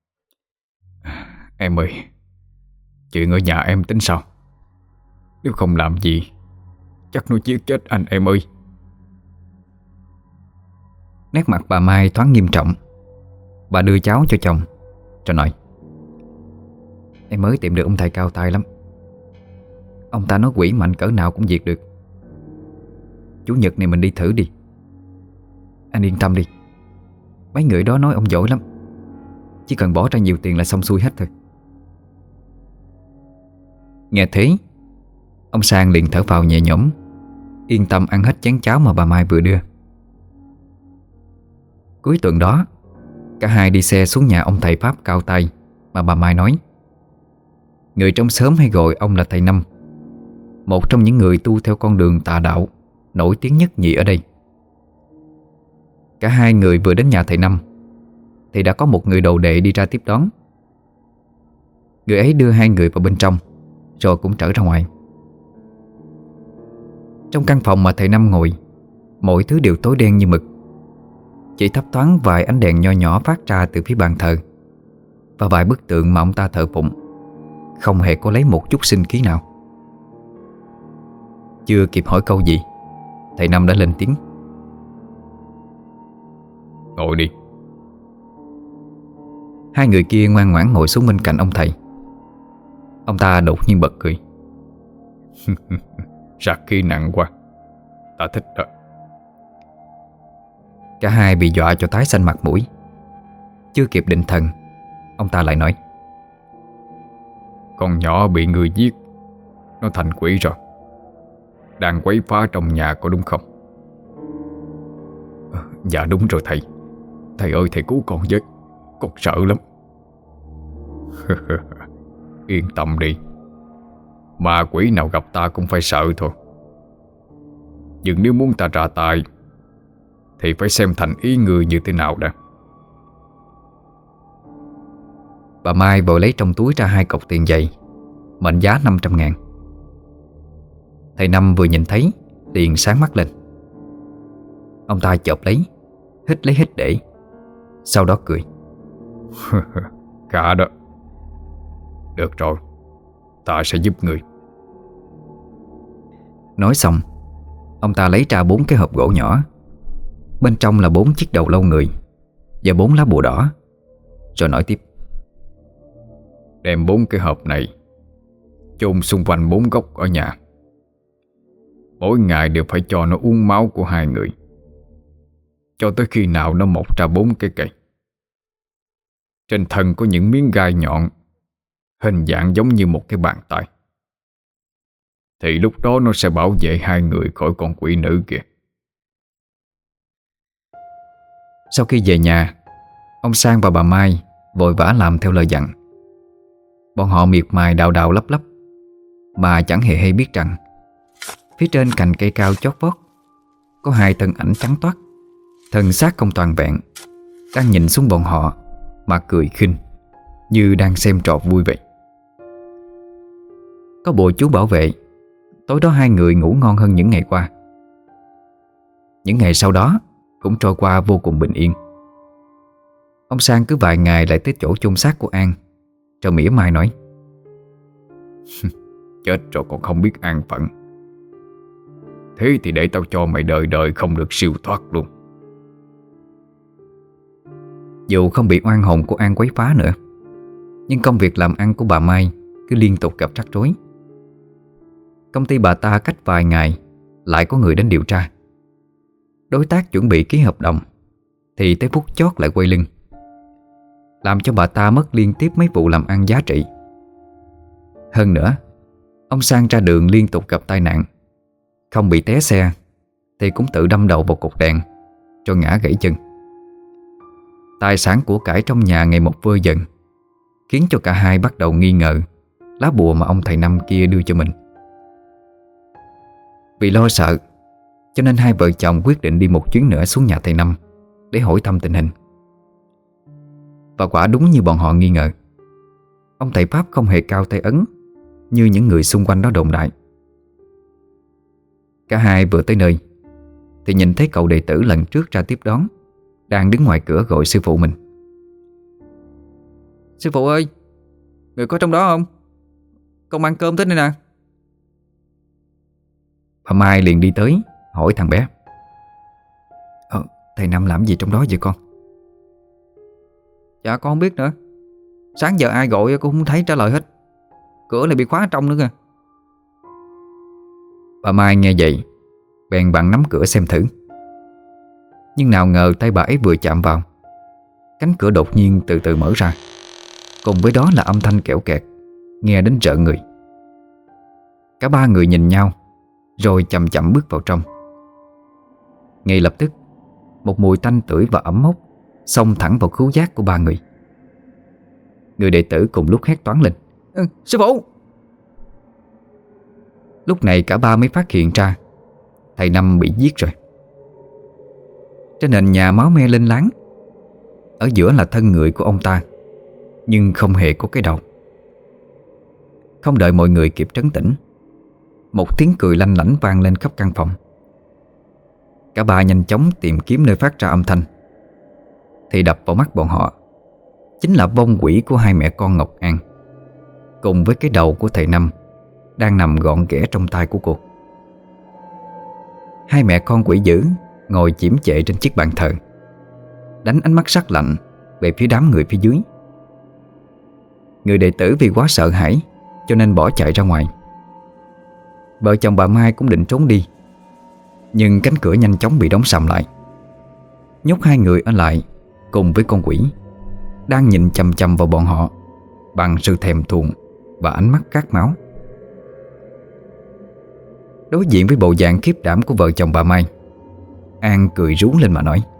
[SPEAKER 2] Em ơi, chuyện ở nhà em tính sao? Nếu không làm gì chắc nó giết chết anh em ơi.
[SPEAKER 1] Nét mặt bà Mai thoáng nghiêm trọng. Bà đưa cháo cho chồng rồi nói: Em mới tìm được ông thầy cao tay lắm. Ông ta nói quỷ mạnh cỡ nào cũng diệt được. Chủ nhật này mình đi thử đi. Anh yên tâm đi, mấy người đó nói ông giỏi lắm. Chỉ cần bỏ ra nhiều tiền là xong xuôi hết thôi. Nghe thế, ông Sang liền thở phào nhẹ nhõm, yên tâm ăn hết chén cháo mà bà Mai vừa đưa. Cuối tuần đó, cả hai đi xe xuống nhà ông thầy Pháp cao tay mà bà Mai nói. Người trong xóm hay gọi ông là thầy Năm, một trong những người tu theo con đường tà đạo nổi tiếng nhất nhì ở đây. Cả hai người vừa đến nhà thầy Năm thì đã có một người đồ đệ đi ra tiếp đón. Người ấy đưa hai người vào bên trong, rồi cũng trở ra ngoài. Trong căn phòng mà thầy Năm ngồi, mọi thứ đều tối đen như mực. Chỉ thấp thoáng vài ánh đèn nho nhỏ phát ra từ phía bàn thờ và vài bức tượng mà ông ta thờ phụng, không hề có lấy một chút sinh khí nào. Chưa kịp hỏi câu gì, thầy Năm đã lên tiếng:
[SPEAKER 2] Ngồi đi.
[SPEAKER 1] Hai người kia ngoan ngoãn ngồi xuống bên cạnh ông thầy. Ông ta đột nhiên bật cười.
[SPEAKER 2] Sát khí nặng quá, ta thích đó.
[SPEAKER 1] Cả hai bị dọa cho tái xanh mặt mũi. Chưa kịp định thần, ông ta lại nói:
[SPEAKER 2] Con nhỏ bị người giết, nó thành quỷ rồi, đang quấy phá trong nhà có đúng không? À, dạ đúng rồi thầy. Thầy ơi, thầy cứu con với, con sợ lắm. Yên tâm đi, ma quỷ nào gặp ta cũng phải sợ thôi. Nhưng nếu muốn ta ra tay thì phải xem thành ý người như thế nào đã.
[SPEAKER 1] Bà Mai vội lấy trong túi ra hai cọc tiền dày, mệnh giá năm trăm ngàn. Thầy Năm vừa nhìn thấy liền sáng mắt lên. Ông ta chộp lấy, hít lấy hít để, sau đó cười.
[SPEAKER 2] Cả đó. Được rồi, ta sẽ giúp người.
[SPEAKER 1] Nói xong, ông ta lấy ra bốn cái hộp gỗ nhỏ. Bên trong là bốn chiếc đầu lâu người và bốn lá bùa đỏ, rồi nói tiếp:
[SPEAKER 2] Đem bốn cái hộp này chôn xung quanh bốn góc ở nhà. Mỗi ngày đều phải cho nó uống máu của hai người, cho tới khi nào nó mọc ra bốn cái cây. Trên thân có những miếng gai nhọn, hình dạng giống như một cái bàn tay. Thì lúc đó nó sẽ bảo vệ hai người khỏi con quỷ nữ kìa.
[SPEAKER 1] Sau khi về nhà, ông Sang và bà Mai vội vã làm theo lời dặn. Bọn họ miệt mài đào đào lấp lấp, mà chẳng hề hay biết rằng phía trên cành cây cao chót vót có hai thân ảnh trắng toát, thân xác không toàn vẹn, đang nhìn xuống bọn họ mà cười khinh, như đang xem trò vui vậy. Có bùa chú bảo vệ, tối đó hai người ngủ ngon hơn những ngày qua. Những ngày sau đó cũng trôi qua vô cùng bình yên. Ông Sang cứ vài ngày lại tới chỗ chôn xác của An, rồi mỉa mai nói:
[SPEAKER 2] Chết rồi còn không biết an phận. Thế thì để tao cho mày đời đời không được siêu thoát luôn.
[SPEAKER 1] Dù không bị oan hồn của An quấy phá nữa, nhưng công việc làm ăn của bà Mai cứ liên tục gặp rắc rối. Công ty bà ta cách vài ngày lại có người đến điều tra. Đối tác chuẩn bị ký hợp đồng thì tới phút chót lại quay lưng, làm cho bà ta mất liên tiếp mấy vụ làm ăn giá trị. Hơn nữa, ông Sang ra đường liên tục gặp tai nạn, không bị té xe thì cũng tự đâm đầu vào cột đèn cho ngã gãy chân. Tài sản của cải trong nhà ngày một vơi dần, khiến cho cả hai bắt đầu nghi ngờ lá bùa mà ông thầy Năm kia đưa cho mình. Vì lo sợ, cho nên hai vợ chồng quyết định đi một chuyến nữa xuống nhà thầy Năm để hỏi thăm tình hình. Và quả đúng như bọn họ nghi ngờ, ông thầy Pháp không hề cao tay ấn như những người xung quanh đó đồn đại. Cả hai vừa tới nơi thì nhìn thấy cậu đệ tử lần trước ra tiếp đón đang đứng ngoài cửa gọi sư phụ mình.
[SPEAKER 3] Sư phụ ơi, người có trong đó không? Con ăn cơm tới đây nè.
[SPEAKER 1] Bà Mai liền đi tới hỏi thằng bé: ờ, Thầy Năm làm gì trong đó vậy con?
[SPEAKER 3] Dạ con không biết nữa. Sáng giờ ai gọi cũng không thấy trả lời hết. Cửa này bị khóa ở trong nữa kìa.
[SPEAKER 1] Bà Mai nghe vậy bèn bạn nắm cửa xem thử. Nhưng nào ngờ tay bà ấy vừa chạm vào, cánh cửa đột nhiên từ từ mở ra, cùng với đó là âm thanh kẽo kẹt nghe đến rợn người. Cả ba người nhìn nhau rồi chậm chậm bước vào trong. Ngay lập tức, một mùi tanh tưởi và ẩm mốc xông thẳng vào khứu giác của ba người. Người đệ tử cùng lúc hét toáng lên:
[SPEAKER 3] ừ, Sư phụ!
[SPEAKER 1] Lúc này cả ba mới phát hiện ra thầy Năm bị giết rồi. Trên nền nhà máu me lên láng, ở giữa là thân người của ông ta, nhưng không hề có cái đầu. Không đợi mọi người kịp trấn tĩnh, một tiếng cười lanh lảnh vang lên khắp căn phòng. Cả ba nhanh chóng tìm kiếm nơi phát ra âm thanh, thì đập vào mắt bọn họ chính là vong quỷ của hai mẹ con Ngọc An, cùng với cái đầu của thầy Năm đang nằm gọn ghẽ trong tay của cô. Hai mẹ con quỷ dữ ngồi chiếm chệ trên chiếc bàn thờ, đánh ánh mắt sắc lạnh về phía đám người phía dưới. Người đệ tử vì quá sợ hãi cho nên bỏ chạy ra ngoài. Vợ chồng bà Mai cũng định trốn đi, nhưng cánh cửa nhanh chóng bị đóng sầm lại, nhốt hai người ở lại cùng với con quỷ đang nhìn chằm chằm vào bọn họ bằng sự thèm thuồng và ánh mắt khát máu. Đối diện với bộ dạng khiếp đảm của vợ chồng bà Mai, An cười rú lên mà nói: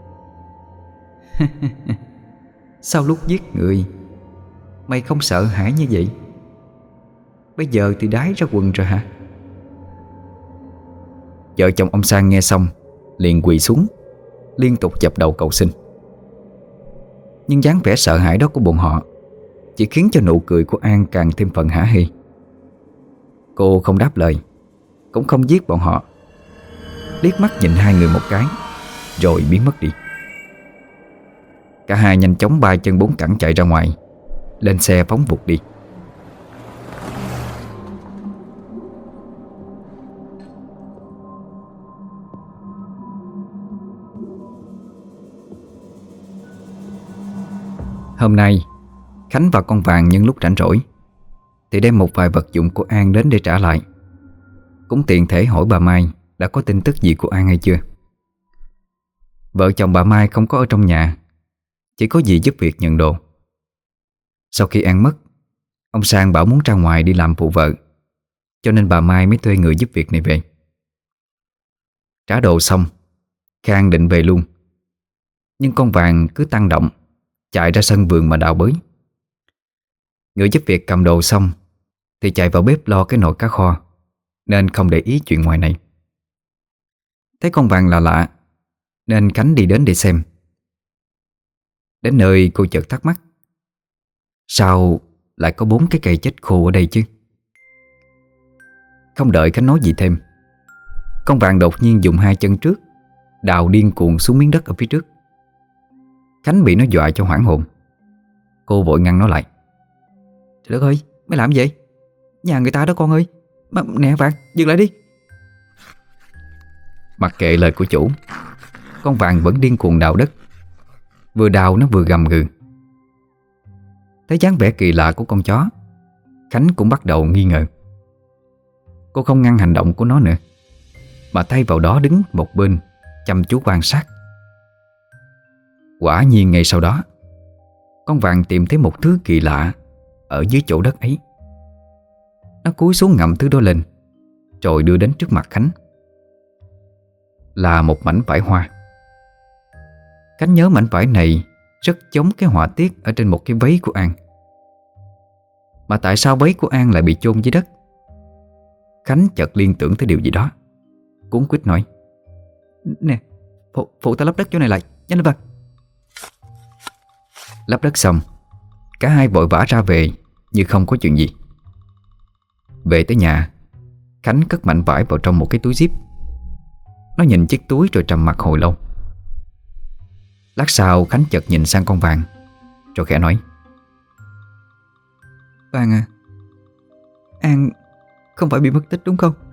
[SPEAKER 1] Sau lúc giết người, mày không sợ hãi như vậy? Bây giờ thì đái ra quần rồi hả? Vợ chồng ông Sang nghe xong liền quỳ xuống, liên tục dập đầu cầu xin. Nhưng dáng vẻ sợ hãi đó của bọn họ chỉ khiến cho nụ cười của An càng thêm phần hả hê. Cô không đáp lời, cũng không giết bọn họ, liếc mắt nhìn hai người một cái rồi biến mất đi. Cả hai nhanh chóng ba chân bốn cẳng chạy ra ngoài, lên xe phóng vụt đi. Hôm nay Khánh và con Vàng nhân lúc rảnh rỗi thì đem một vài vật dụng của An đến để trả lại, cũng tiện thể hỏi bà Mai đã có tin tức gì của An hay chưa. Vợ chồng bà Mai không có ở trong nhà, chỉ có dì giúp việc nhận đồ. Sau khi An mất, ông Sang bảo muốn ra ngoài đi làm phụ vợ, cho nên bà Mai mới thuê người giúp việc này về. Trả đồ xong, Khang định về luôn, nhưng con Vàng cứ tăng động chạy ra sân vườn mà đào bới. Người giúp việc cầm đồ xong thì chạy vào bếp lo cái nồi cá kho, nên không để ý chuyện ngoài này. Thấy con Vàng là lạ nên Khánh đi đến để xem. Đến nơi cô chợt thắc mắc, sao lại có bốn cái cây chết khô ở đây chứ? Không đợi Khánh nói gì thêm, con Vàng đột nhiên dùng hai chân trước đào điên cuồng xuống miếng đất ở phía trước. Khánh bị nó dọa cho hoảng hồn. Cô vội ngăn nó lại.
[SPEAKER 3] Trời đất ơi, mày làm gì vậy? Nhà người ta đó con ơi. Mà, nè Vàng, dừng lại đi.
[SPEAKER 1] Mặc kệ lời của chủ, con Vàng vẫn điên cuồng đào đất. Vừa đào nó vừa gầm gừ. Thấy dáng vẻ kỳ lạ của con chó, Khánh cũng bắt đầu nghi ngờ. Cô không ngăn hành động của nó nữa, mà thay vào đó đứng một bên chăm chú quan sát. Quả nhiên ngay sau đó, con vàng tìm thấy một thứ kỳ lạ ở dưới chỗ đất ấy. Nó cúi xuống ngậm thứ đó lên, rồi đưa đến trước mặt Khánh. Là một mảnh vải hoa. Khánh nhớ mảnh vải này rất giống cái họa tiết ở trên một cái váy của An. Mà tại sao váy của An lại bị chôn dưới đất? Khánh chợt liên tưởng tới điều gì đó, cuống quýt nói: "Nè, phụ, phụ ta lấp đất chỗ này lại, nhanh lên vào." Lấp đất xong, cả hai vội vã ra về như không có chuyện gì. Về tới nhà, Khánh cất mảnh vải vào trong một cái túi zip. Nó nhìn chiếc túi rồi trầm mặc hồi lâu. Lát sau Khánh chợt nhìn sang con vàng, rồi khẽ nói: "Vàng à, An không phải bị mất tích đúng không?"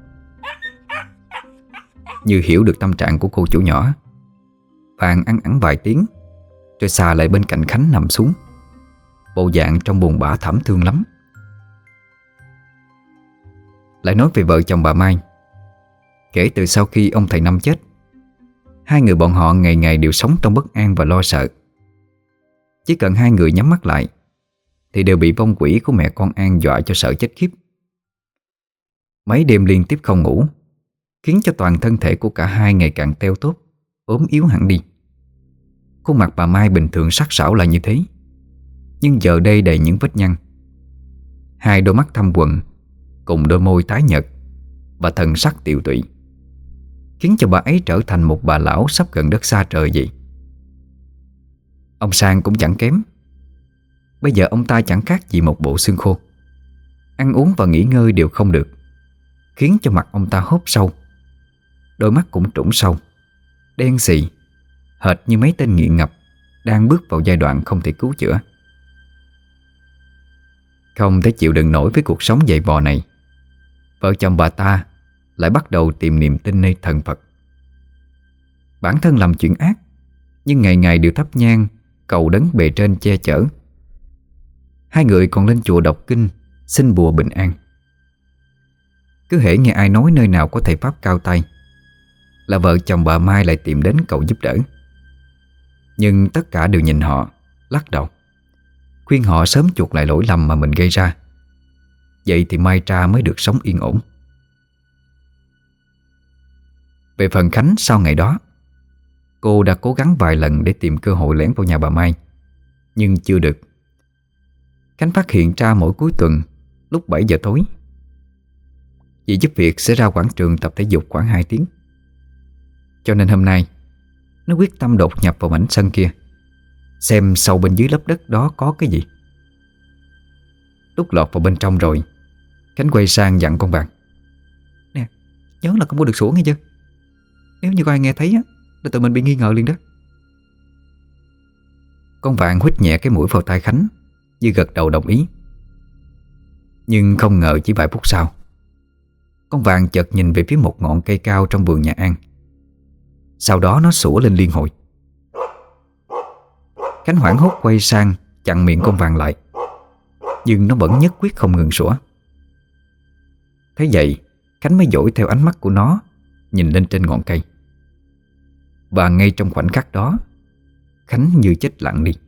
[SPEAKER 1] Như hiểu được tâm trạng của cô chủ nhỏ, Vàng ăn ẵn vài tiếng, rồi xà lại bên cạnh Khánh nằm xuống, bộ dạng trong buồn bã thảm thương lắm. Lại nói về vợ chồng bà Mai. Kể từ sau khi ông thầy Năm chết, hai người bọn họ ngày ngày đều sống trong bất an và lo sợ. Chỉ cần hai người nhắm mắt lại thì đều bị vong quỷ của mẹ con An dọa cho sợ chết khiếp. Mấy đêm liên tiếp không ngủ khiến cho toàn thân thể của cả hai ngày càng teo tóp, ốm yếu hẳn đi. Khuôn mặt bà Mai bình thường sắc sảo là như thế, nhưng giờ đây đầy những vết nhăn. Hai đôi mắt thâm quầng cùng đôi môi tái nhợt và thần sắc tiều tụy, khiến cho bà ấy trở thành một bà lão sắp gần đất xa trời vậy. Ông Sang cũng chẳng kém. Bây giờ ông ta chẳng khác gì một bộ xương khô. Ăn uống và nghỉ ngơi đều không được, khiến cho mặt ông ta hốp sâu, đôi mắt cũng trũng sâu, đen xì, hệt như mấy tên nghiện ngập đang bước vào giai đoạn không thể cứu chữa. Không thể chịu đựng nổi với cuộc sống dày vò này, vợ chồng bà ta lại bắt đầu tìm niềm tin nơi thần Phật. Bản thân làm chuyện ác, nhưng ngày ngày đều thắp nhang cầu đấng bề trên che chở. Hai người còn lên chùa đọc kinh, xin bùa bình an. Cứ hễ nghe ai nói nơi nào có thầy pháp cao tay là vợ chồng bà Mai lại tìm đến cầu giúp đỡ. Nhưng tất cả đều nhìn họ, lắc đầu, khuyên họ sớm chuộc lại lỗi lầm mà mình gây ra. Vậy thì Mai Tra mới được sống yên ổn. Về phần Khánh, sau ngày đó, cô đã cố gắng vài lần để tìm cơ hội lẻn vào nhà bà Mai, nhưng chưa được. Khánh phát hiện ra mỗi cuối tuần lúc bảy giờ tối, dì giúp việc sẽ ra quảng trường tập thể dục khoảng hai tiếng. Cho nên hôm nay nó quyết tâm đột nhập vào mảnh sân kia, xem sâu bên dưới lớp đất đó có cái gì. Lúc lọt vào bên trong rồi, Khánh quay sang dặn con Vàng: "Nè, nhớ là không có được sủa nghe chưa? Nếu như có ai nghe thấy á, là tụi mình bị nghi ngờ liền đó." Con Vàng huýt nhẹ cái mũi vào tai Khánh, như gật đầu đồng ý. Nhưng không ngờ chỉ vài phút sau, con Vàng chợt nhìn về phía một ngọn cây cao trong vườn nhà An. Sau đó nó sủa lên liên hồi. Khánh hoảng hốt quay sang chặn miệng con Vàng lại, nhưng nó vẫn nhất quyết không ngừng sủa. Thế vậy Khánh mới dõi theo ánh mắt của nó nhìn lên trên ngọn cây. Và ngay trong khoảnh khắc đó, Khánh như chết lặng đi.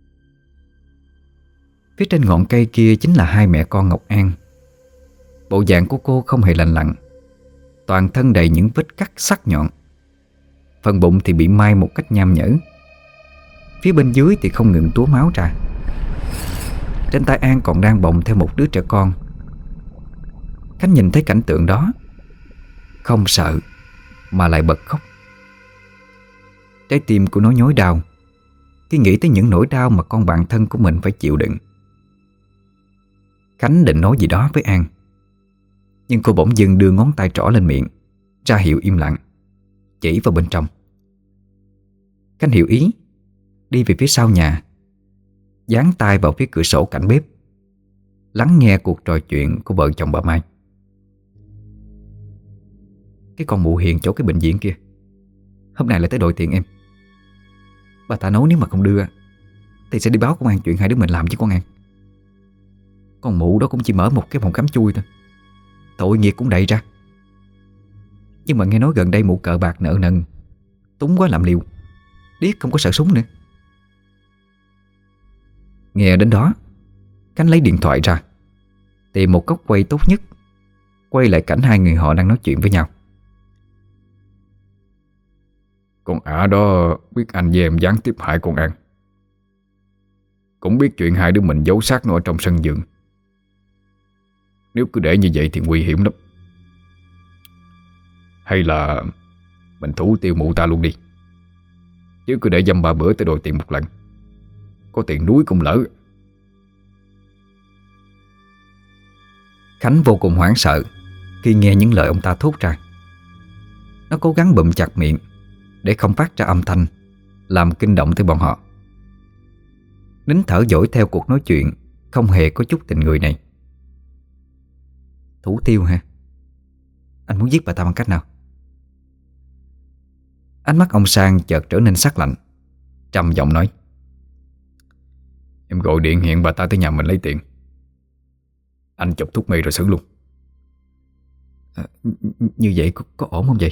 [SPEAKER 1] Phía trên ngọn cây kia chính là hai mẹ con Ngọc An. Bộ dạng của cô không hề lành lặn, toàn thân đầy những vết cắt sắc nhọn. Phần bụng thì bị mai một cách nham nhở, phía bên dưới thì không ngừng túa máu ra. Trên tay An còn đang bồng theo một đứa trẻ con. Khánh nhìn thấy cảnh tượng đó, không sợ mà lại bật khóc. Trái tim của nó nhói đau khi nghĩ tới những nỗi đau mà con bạn thân của mình phải chịu đựng. Khánh định nói gì đó với An, nhưng cô bỗng dưng đưa ngón tay trỏ lên miệng, ra hiệu im lặng, chỉ vào bên trong. Khánh hiểu ý, đi về phía sau nhà, dán tay vào phía cửa sổ cạnh bếp, lắng nghe cuộc trò chuyện của vợ chồng bà Mai. "Cái con mụ hiền chỗ cái bệnh viện kia hôm nay lại tới đòi tiền em. Bà ta nói nếu mà không đưa thì sẽ đi báo công an chuyện hai đứa mình làm chứ con An. Con mụ đó cũng chỉ mở một cái phòng khám chui thôi, tội nghiệp cũng đầy ra. Nhưng mà nghe nói gần đây mụ cờ bạc nợ nần, túng quá làm liều. Điếc không có sợ súng nữa. Nghe đến đó, Khánh lấy điện thoại ra, tìm một góc quay tốt nhất, quay lại cảnh hai người họ đang nói chuyện với nhau.
[SPEAKER 2] Con ả đó biết anh với em gián tiếp hại con An, cũng biết chuyện hai đứa mình giấu xác nó ở trong sân vườn. Nếu cứ để như vậy thì nguy hiểm lắm. Hay là mình thủ tiêu mụ ta luôn đi, chứ cứ để dăm ba bữa tới đòi tiền một lần, có tiền núi cũng lỡ.
[SPEAKER 1] Khánh vô cùng hoảng sợ khi nghe những lời ông ta thốt ra. Nó cố gắng bụm chặt miệng để không phát ra âm thanh làm kinh động tới bọn họ. Nín thở dõi theo cuộc nói chuyện không hề có chút tình người này. Thủ tiêu hả? Anh muốn giết bà ta bằng cách nào? Ánh mắt ông Sang chợt trở nên sắc lạnh, trầm giọng nói:
[SPEAKER 2] Em gọi điện hẹn bà ta tới nhà mình lấy tiền. Anh chụp thuốc mê rồi xử luôn.
[SPEAKER 1] à, Như vậy có, có ổn không vậy?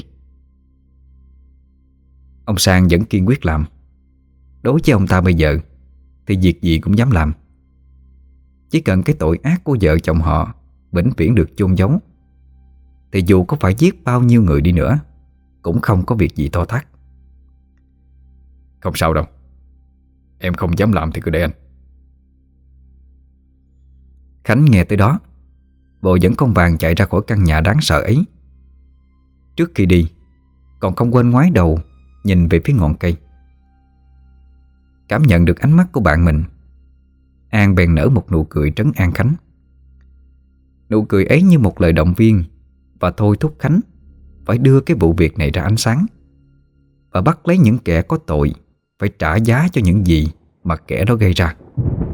[SPEAKER 1] Ông Sang vẫn kiên quyết làm. Đối với ông ta bây giờ thì việc gì cũng dám làm. Chỉ cần cái tội ác của vợ chồng họ vĩnh viễn được chôn giấu, thì dù có phải giết bao nhiêu người đi nữa cũng không có việc gì to tát.
[SPEAKER 2] Không sao đâu, em không dám làm thì cứ để anh.
[SPEAKER 1] Khánh nghe tới đó, vội dẫn con Vàng chạy ra khỏi căn nhà đáng sợ ấy. Trước khi đi, còn không quên ngoái đầu nhìn về phía ngọn cây. Cảm nhận được ánh mắt của bạn mình, An bèn nở một nụ cười trấn an Khánh. Nụ cười ấy như một lời động viên và thôi thúc Khánh phải đưa cái vụ việc này ra ánh sáng, và bắt lấy những kẻ có tội phải trả giá cho những gì mà kẻ đó gây ra.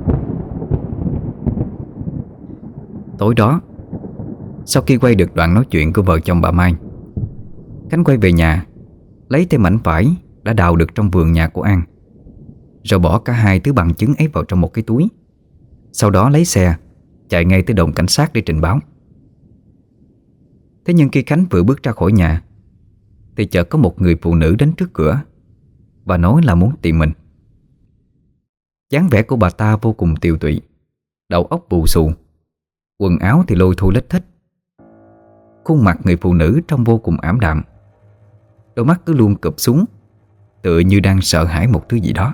[SPEAKER 1] Tối đó, sau khi quay được đoạn nói chuyện của vợ chồng bà Mai, Khánh quay về nhà, lấy thêm mảnh vải đã đào được trong vườn nhà của An, rồi bỏ cả hai thứ bằng chứng ấy vào trong một cái túi. Sau đó lấy xe chạy ngay tới đồn cảnh sát để trình báo. Thế nhưng khi Khánh vừa bước ra khỏi nhà thì chợt có một người phụ nữ đến trước cửa và nói là muốn tìm mình. Dáng vẻ của bà ta vô cùng tiều tụy, đầu óc bù xù, quần áo thì lôi thôi lết thết. Khuôn mặt người phụ nữ trông vô cùng ảm đạm, đôi mắt cứ luôn cụp xuống, tựa như đang sợ hãi một thứ gì đó.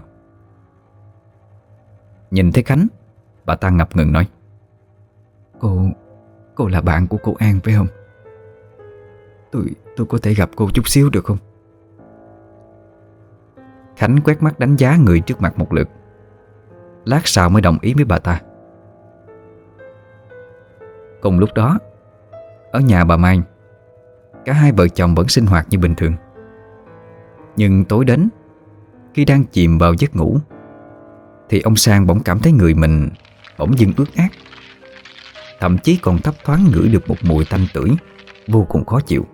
[SPEAKER 1] Nhìn thấy Khánh, bà ta ngập ngừng nói: Cô, cô là bạn của cô An phải không? Tôi, tôi có thể gặp cô chút xíu được không? Khánh quét mắt đánh giá người trước mặt một lượt, lát sau mới đồng ý với bà ta. Cùng lúc đó, ở nhà bà Mai, cả hai vợ chồng vẫn sinh hoạt như bình thường. Nhưng tối đến, khi đang chìm vào giấc ngủ, thì ông Sang bỗng cảm thấy người mình bỗng dưng ướt át, thậm chí còn thấp thoáng ngửi được một mùi tanh tưởi vô cùng khó chịu.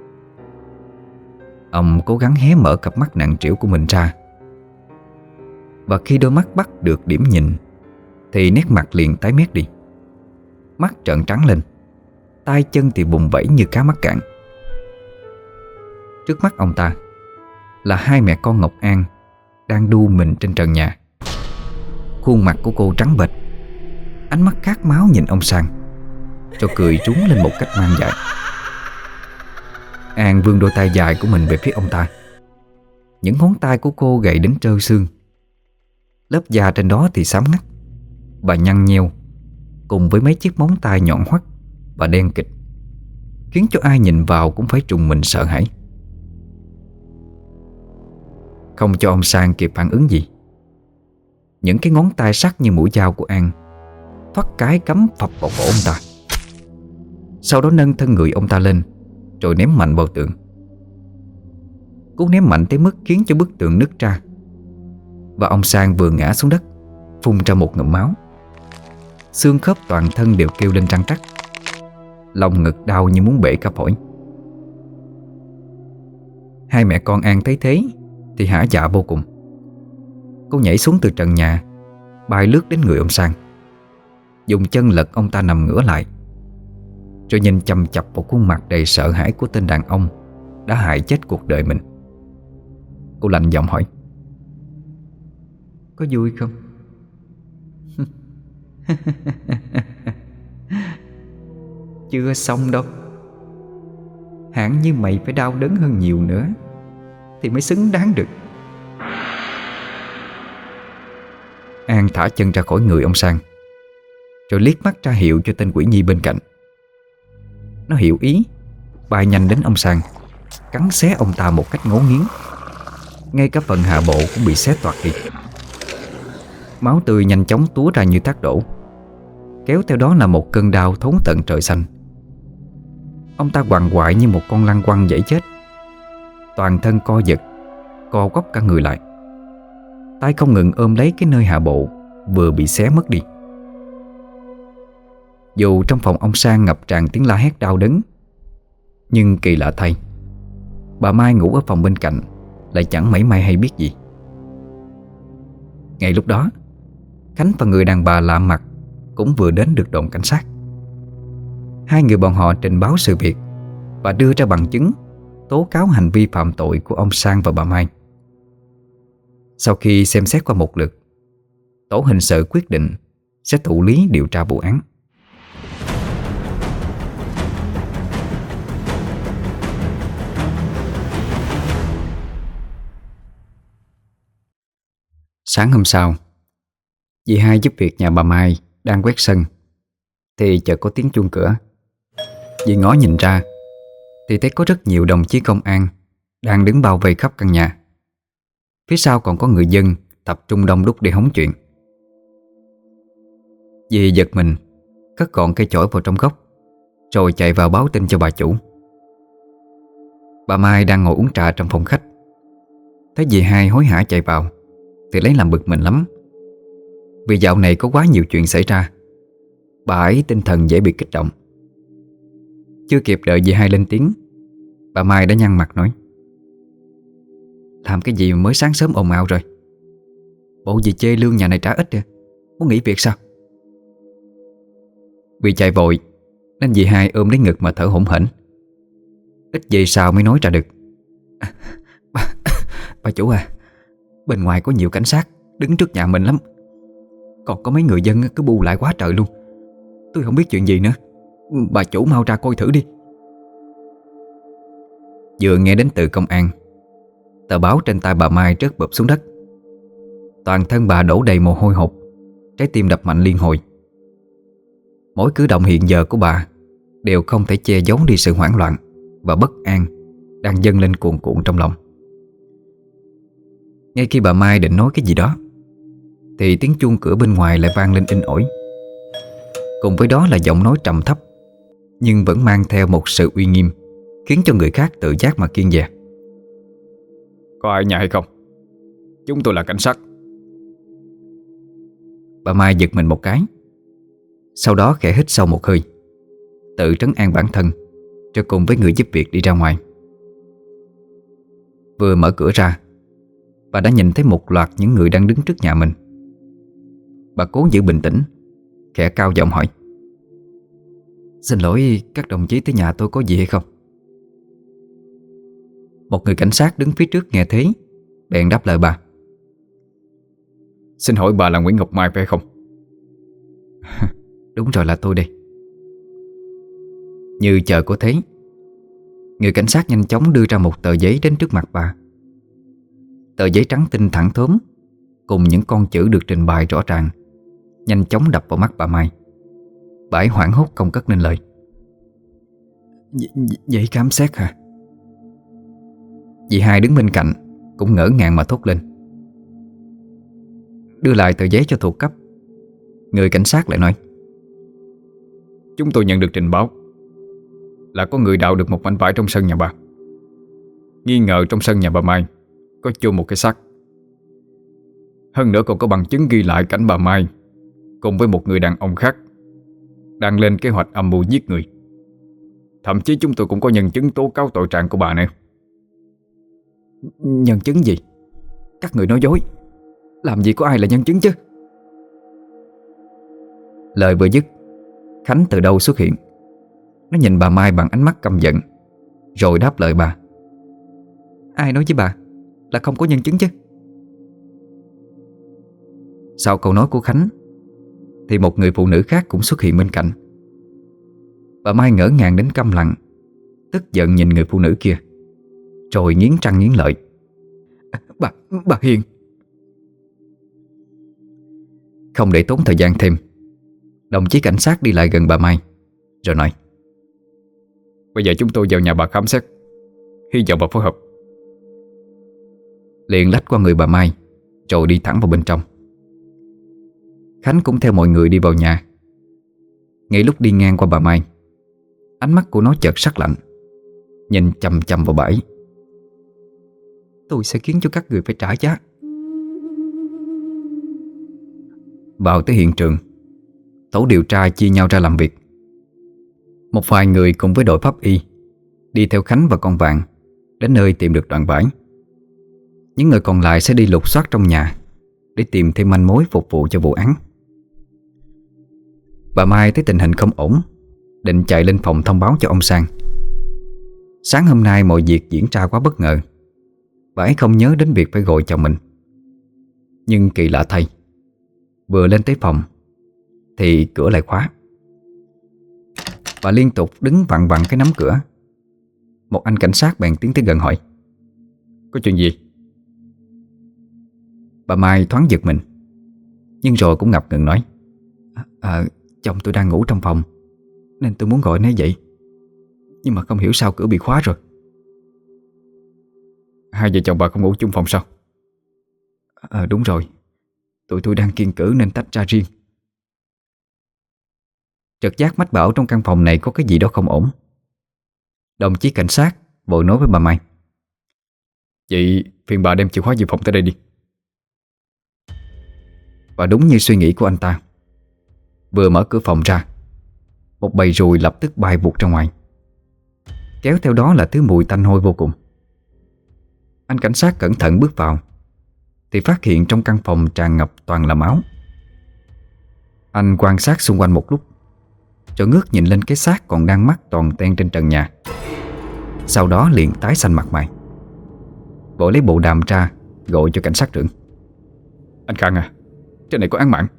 [SPEAKER 1] Ông cố gắng hé mở cặp mắt nặng trĩu của mình ra, và khi đôi mắt bắt được điểm nhìn thì nét mặt liền tái mét đi. Mắt trợn trắng lên, tay chân thì bùng vẫy như cá mắc cạn. Trước mắt ông ta là hai mẹ con Ngọc An đang đu mình trên trần nhà. Khuôn mặt của cô trắng bệch, ánh mắt khát máu nhìn ông Sang, cho cười trúng lên một cách man dại. An vươn đôi tay dài của mình về phía ông ta. Những ngón tay của cô gầy đến trơ xương, lớp da trên đó thì xám ngắt và nhăn nheo, cùng với mấy chiếc móng tay nhọn hoắt và đen kịt, khiến cho ai nhìn vào cũng phải trùng mình sợ hãi. Không cho ông Sang kịp phản ứng gì, những cái ngón tay sắc như mũi dao của An thoắt cái cắm phập vào cổ ông ta. Sau đó nâng thân người ông ta lên, rồi ném mạnh vào tường. Cú ném mạnh tới mức khiến cho bức tường nứt ra, và ông Sang vừa ngã xuống đất, phun ra một ngụm máu. Xương khớp toàn thân đều kêu lên răng rắc, lòng ngực đau như muốn bể cả phổi. Hai mẹ con An thấy thế thì hả dạ vô cùng. Cô nhảy xuống từ trần nhà, bay lướt đến người ông Sang, dùng chân lật ông ta nằm ngửa lại, rồi nhìn chằm chằm vào khuôn mặt đầy sợ hãi của tên đàn ông đã hại chết cuộc đời mình. Cô lạnh giọng hỏi:
[SPEAKER 3] Có vui không?
[SPEAKER 1] Chưa xong đâu. Hẳn như mày phải đau đớn hơn nhiều nữa thì mới xứng đáng được. An thả chân ra khỏi người ông Sang, rồi liếc mắt ra hiệu cho tên quỷ nhi bên cạnh. Nó hiểu ý, bay nhanh đến ông Sang, cắn xé ông ta một cách ngấu nghiến. Ngay cả phần hạ bộ cũng bị xé toạc đi. Máu tươi nhanh chóng túa ra như thác đổ, kéo theo đó là một cơn đau thấu tận trời xanh. Ông ta quằn quại như một con lăng quăng dãy chết, toàn thân co giật, co quắp cả người lại. Tay không ngừng ôm lấy cái nơi hạ bộ vừa bị xé mất đi. Dù trong phòng ông Sang ngập tràn tiếng la hét đau đớn, nhưng kỳ lạ thay, bà Mai ngủ ở phòng bên cạnh lại chẳng mảy may hay biết gì. Ngay lúc đó, Khánh và người đàn bà lạ mặt cũng vừa đến được đồn cảnh sát. Hai người bọn họ trình báo sự việc và đưa ra bằng chứng tố cáo hành vi phạm tội của ông Sang và bà Mai. Sau khi xem xét qua một lượt, tổ hình sự quyết định sẽ thụ lý điều tra vụ án. Sáng hôm sau, dì hai giúp việc nhà bà Mai đang quét sân thì chợt có tiếng chuông cửa. Dì ngó nhìn ra thì thấy có rất nhiều đồng chí công an đang đứng bao vây khắp căn nhà. Phía sau còn có người dân tập trung đông đúc để hóng chuyện. Dì giật mình, cất gọn cây chổi vào trong góc, rồi chạy vào báo tin cho bà chủ. Bà Mai đang ngồi uống trà trong phòng khách, thấy dì hai hối hả chạy vào thì lấy làm bực mình lắm. Vì dạo này có quá nhiều chuyện xảy ra, bà ấy tinh thần dễ bị kích động. Chưa kịp đợi dì hai lên tiếng, bà Mai đã nhăn mặt nói: Làm cái gì mà mới sáng sớm ồn ào rồi? Bộ dì chê lương nhà này trả ít kìa, muốn nghỉ việc sao? Vì chạy vội nên dì hai ôm lấy ngực mà thở hổn hển. Ít giây sau mới nói ra được: à, bà, bà chủ à, bên ngoài có nhiều cảnh sát đứng trước nhà mình lắm. Còn có mấy người dân cứ bu lại quá trời luôn. Tôi không biết chuyện gì nữa. Bà chủ mau ra coi thử đi. Vừa nghe đến từ công an, tờ báo trên tay bà Mai rớt bụp xuống đất. Toàn thân bà đổ đầy mồ hôi hột, trái tim đập mạnh liên hồi. Mỗi cử động hiện giờ của bà đều không thể che giấu đi sự hoảng loạn và bất an đang dâng lên cuồn cuộn trong lòng. Ngay khi bà Mai định nói cái gì đó thì tiếng chuông cửa bên ngoài lại vang lên inh ỏi. Cùng với đó là giọng nói trầm thấp nhưng vẫn mang theo một sự uy nghiêm, khiến cho người khác tự giác mà kiêng dè.
[SPEAKER 2] Có ai nhà hay không? Chúng tôi là cảnh sát.
[SPEAKER 1] Bà Mai giật mình một cái, sau đó khẽ hít sâu một hơi, tự trấn an bản thân, rồi cùng với người giúp việc đi ra ngoài. Vừa mở cửa ra, bà đã nhìn thấy một loạt những người đang đứng trước nhà mình. Bà cố giữ bình tĩnh, khẽ cao giọng hỏi: Xin lỗi các đồng chí, tới nhà tôi có gì hay không? Một người cảnh sát đứng phía trước nghe thấy, bèn đáp lời bà:
[SPEAKER 2] Xin hỏi bà là Nguyễn Ngọc Mai phải không?
[SPEAKER 1] Đúng rồi, là tôi đây. Như chờ cô thấy, người cảnh sát nhanh chóng đưa ra một tờ giấy đến trước mặt bà. Tờ giấy trắng tinh thẳng thớm cùng những con chữ được trình bày rõ ràng nhanh chóng đập vào mắt bà Mai. Bà ấy hoảng hốt không cất nên lời: Giấy khám xét hả? Dì hai đứng bên cạnh cũng ngỡ ngàng mà thốt lên. Đưa lại tờ giấy cho thuộc cấp, người cảnh sát lại nói:
[SPEAKER 2] Chúng tôi nhận được trình báo là có người đào được một mảnh vải trong sân nhà bà. Nghi ngờ trong sân nhà bà Mai có chôn một cái xác. Hơn nữa còn có bằng chứng ghi lại cảnh bà Mai cùng với một người đàn ông khác đang lên kế hoạch âm mưu giết người. Thậm chí chúng tôi cũng có nhân chứng tố cáo tội trạng của bà nữa.
[SPEAKER 1] Nhân chứng gì? Các người nói dối. Làm gì có ai là nhân chứng chứ? Lời vừa dứt, Khánh từ đâu xuất hiện. Nó nhìn bà Mai bằng ánh mắt căm giận, rồi đáp lời bà: Ai nói với bà
[SPEAKER 3] là không có nhân chứng chứ.
[SPEAKER 1] Sau câu nói của Khánh thì một người phụ nữ khác cũng xuất hiện bên cạnh. Bà Mai ngỡ ngàng đến câm lặng, tức giận nhìn người phụ nữ kia, rồi nghiến răng nghiến lợi.
[SPEAKER 3] Bà, bà Hiền.
[SPEAKER 1] Không để tốn thời gian thêm, đồng chí cảnh sát đi lại gần bà Mai rồi nói:
[SPEAKER 2] Bây giờ chúng tôi vào nhà bà khám xét, hy vọng bà phối hợp.
[SPEAKER 1] Liền lách qua người bà Mai rồi đi thẳng vào bên trong. Khánh cũng theo mọi người đi vào nhà. Ngay lúc đi ngang qua bà Mai, ánh mắt của nó chợt sắc lạnh, nhìn chằm chằm vào bà ấy.
[SPEAKER 3] Tôi sẽ khiến cho các người phải trả giá.
[SPEAKER 1] Vào tới hiện trường, tổ điều tra chia nhau ra làm việc. Một vài người cùng với đội pháp y đi theo Khánh và con Vàng đến nơi tìm được đoạn vải. Những người còn lại sẽ đi lục soát trong nhà để tìm thêm manh mối phục vụ cho vụ án. Bà Mai thấy tình hình không ổn, định chạy lên phòng thông báo cho ông Sang. Sáng hôm nay mọi việc diễn ra quá bất ngờ, bà ấy không nhớ đến việc phải gọi chồng mình. Nhưng kỳ lạ thay, vừa lên tới phòng thì cửa lại khóa. Bà liên tục đứng vặn vặn cái nắm cửa. Một anh cảnh sát bèn tiến tới gần hỏi:
[SPEAKER 2] Có chuyện gì?
[SPEAKER 1] Bà Mai thoáng giật mình, nhưng rồi cũng ngập ngừng nói:
[SPEAKER 3] À, chồng tôi đang ngủ trong phòng nên tôi muốn gọi nó dậy, nhưng mà không hiểu sao cửa bị khóa rồi.
[SPEAKER 2] Hai vợ chồng bà không ngủ chung phòng sao?
[SPEAKER 3] À, đúng rồi, tụi tôi đang kiêng cữ nên tách ra riêng.
[SPEAKER 1] Trực giác mách bảo trong căn phòng này có cái gì đó không ổn. Đồng chí cảnh sát vội nói với bà Mai:
[SPEAKER 2] Vậy phiền bà đem chìa khóa dự phòng tới đây đi.
[SPEAKER 1] Và đúng như suy nghĩ của anh ta, vừa mở cửa phòng ra, một bầy ruồi lập tức bay vụt ra ngoài, kéo theo đó là thứ mùi tanh hôi vô cùng. Anh cảnh sát cẩn thận bước vào thì phát hiện trong căn phòng tràn ngập toàn là máu. Anh quan sát xung quanh một lúc, rồi ngước nhìn lên cái xác còn đang mắc toàn ten trên trần nhà. Sau đó liền tái xanh mặt mày, vội lấy bộ đàm ra gọi cho cảnh sát trưởng:
[SPEAKER 2] Anh Khang à, trên này có án mạng.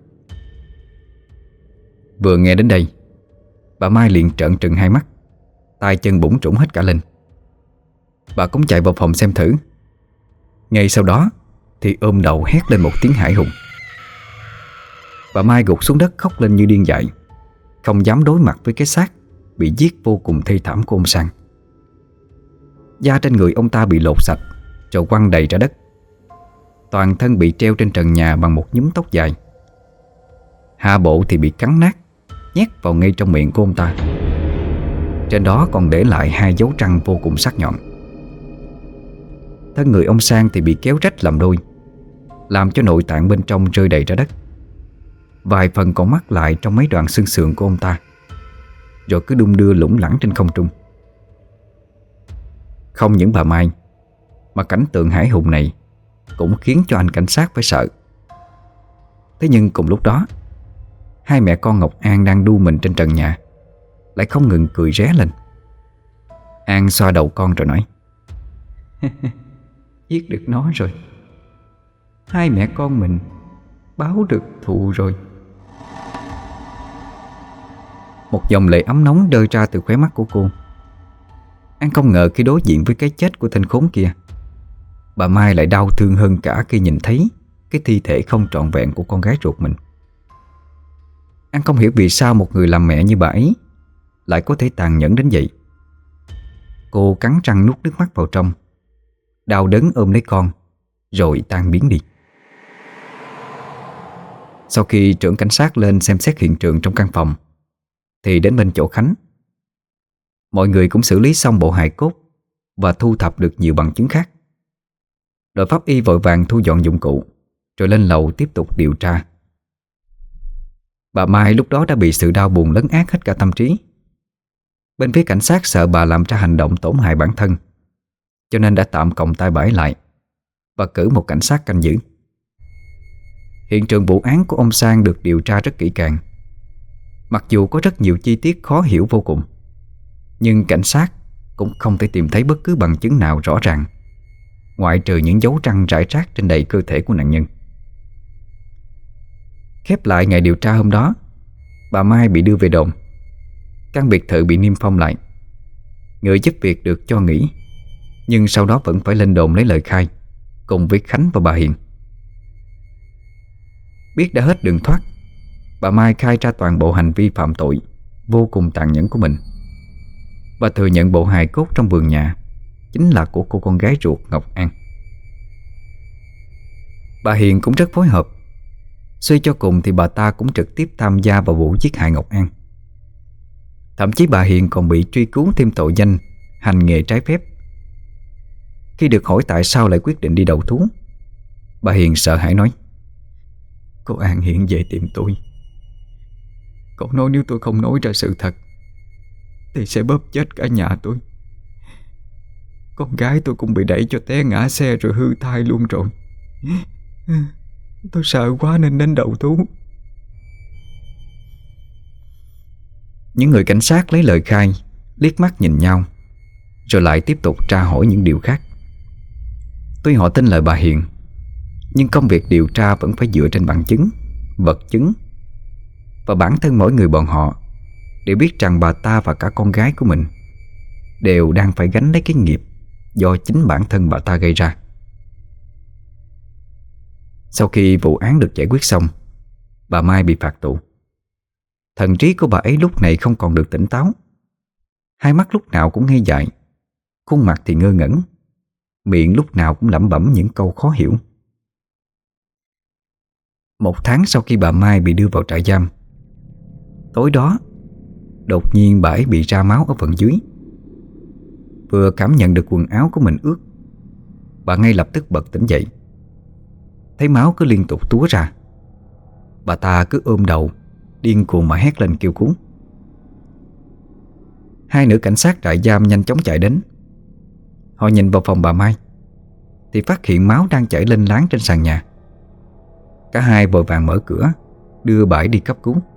[SPEAKER 1] Vừa nghe đến đây, bà Mai liền trợn trừng hai mắt, tay chân bủn rủn hết cả lên. Bà cũng chạy vào phòng xem thử. Ngay sau đó thì ôm đầu hét lên một tiếng hãi hùng. Bà Mai gục xuống đất khóc lên như điên dại, không dám đối mặt với cái xác bị giết vô cùng thê thảm của ông Sang. Da trên người ông ta bị lột sạch rồi quăng đầy ra đất. Toàn thân bị treo trên trần nhà bằng một nhúm tóc dài. Hạ bộ thì bị cắn nát, nhét vào ngay trong miệng của ông ta. Trên đó còn để lại hai dấu răng vô cùng sắc nhọn. Thân người ông Sang thì bị kéo rách làm đôi, làm cho nội tạng bên trong rơi đầy ra đất. Vài phần còn mắc lại trong mấy đoạn xương sườn của ông ta, rồi cứ đung đưa lủng lẳng trên không trung. Không những bà Mai, mà cảnh tượng hãi hùng này cũng khiến cho anh cảnh sát phải sợ. Thế nhưng cùng lúc đó, hai mẹ con Ngọc An đang đu mình trên trần nhà lại không ngừng cười ré lên. An xoa đầu con rồi nói:
[SPEAKER 3] Giết được nó rồi, hai mẹ con mình báo được thù rồi.
[SPEAKER 1] Một dòng lệ ấm nóng rơi ra từ khóe mắt của cô. An không ngờ khi đối diện với cái chết của tên khốn kia, bà Mai lại đau thương hơn cả khi nhìn thấy cái thi thể không trọn vẹn của con gái ruột mình. An không hiểu vì sao một người làm mẹ như bà ấy lại có thể tàn nhẫn đến vậy. Cô cắn răng nuốt nước mắt vào trong, đau đớn ôm lấy con, rồi tan biến đi. Sau khi trưởng cảnh sát lên xem xét hiện trường trong căn phòng, thì đến bên chỗ Khánh. Mọi người cũng xử lý xong bộ hài cốt và thu thập được nhiều bằng chứng khác. Đội pháp y vội vàng thu dọn dụng cụ, rồi lên lầu tiếp tục điều tra. Bà Mai lúc đó đã bị sự đau buồn lấn át hết cả tâm trí. Bên phía cảnh sát sợ bà làm ra hành động tổn hại bản thân, cho nên đã tạm còng tay bãi lại và cử một cảnh sát canh giữ. Hiện trường vụ án của ông Sang được điều tra rất kỹ càng. Mặc dù có rất nhiều chi tiết khó hiểu vô cùng, nhưng cảnh sát cũng không thể tìm thấy bất cứ bằng chứng nào rõ ràng ngoại trừ những dấu răng rải rác trên đầy cơ thể của nạn nhân. Khép lại ngày điều tra hôm đó, bà Mai bị đưa về đồn. Căn biệt thự bị niêm phong lại. Người giúp việc được cho nghỉ, nhưng sau đó vẫn phải lên đồn lấy lời khai cùng với Khánh và bà Hiền. Biết đã hết đường thoát, bà Mai khai ra toàn bộ hành vi phạm tội vô cùng tàn nhẫn của mình và thừa nhận bộ hài cốt trong vườn nhà chính là của cô con gái ruột Ngọc An. Bà Hiền cũng rất phối hợp. Suy cho cùng thì bà ta cũng trực tiếp tham gia vào vụ giết hại Ngọc An. Thậm chí bà Hiền còn bị truy cứu thêm tội danh hành nghề trái phép. Khi được hỏi tại sao lại quyết định đi đầu thú, bà Hiền sợ hãi nói:
[SPEAKER 3] Cô An hiện về tìm tôi. Cậu nói nếu tôi không nói ra sự thật thì sẽ bóp chết cả nhà tôi. Con gái tôi cũng bị đẩy cho té ngã xe rồi hư thai luôn rồi. Tôi sợ quá nên đến đầu thú.
[SPEAKER 1] Những người cảnh sát lấy lời khai, liếc mắt nhìn nhau, rồi lại tiếp tục tra hỏi những điều khác. Tuy họ tin lời bà Hiền, nhưng công việc điều tra vẫn phải dựa trên bằng chứng, vật chứng. Và bản thân mỗi người bọn họ đều biết rằng bà ta và cả con gái của mình đều đang phải gánh lấy cái nghiệp do chính bản thân bà ta gây ra. Sau khi vụ án được giải quyết xong, bà Mai bị phạt tù. Thần trí của bà ấy lúc này không còn được tỉnh táo. Hai mắt lúc nào cũng ngây dại, khuôn mặt thì ngơ ngẩn, miệng lúc nào cũng lẩm bẩm những câu khó hiểu. Một tháng sau khi bà Mai bị đưa vào trại giam, tối đó đột nhiên bà ấy bị ra máu ở phần dưới. Vừa cảm nhận được quần áo của mình ướt, bà ngay lập tức bật tỉnh dậy. Thấy máu cứ liên tục túa ra, bà ta cứ ôm đầu điên cuồng mà hét lên kêu cứu. Hai nữ cảnh sát trại giam nhanh chóng chạy đến. Họ nhìn vào phòng bà Mai thì phát hiện máu đang chảy lênh láng trên sàn nhà. Cả hai vội vàng mở cửa đưa bà ấy đi cấp cứu.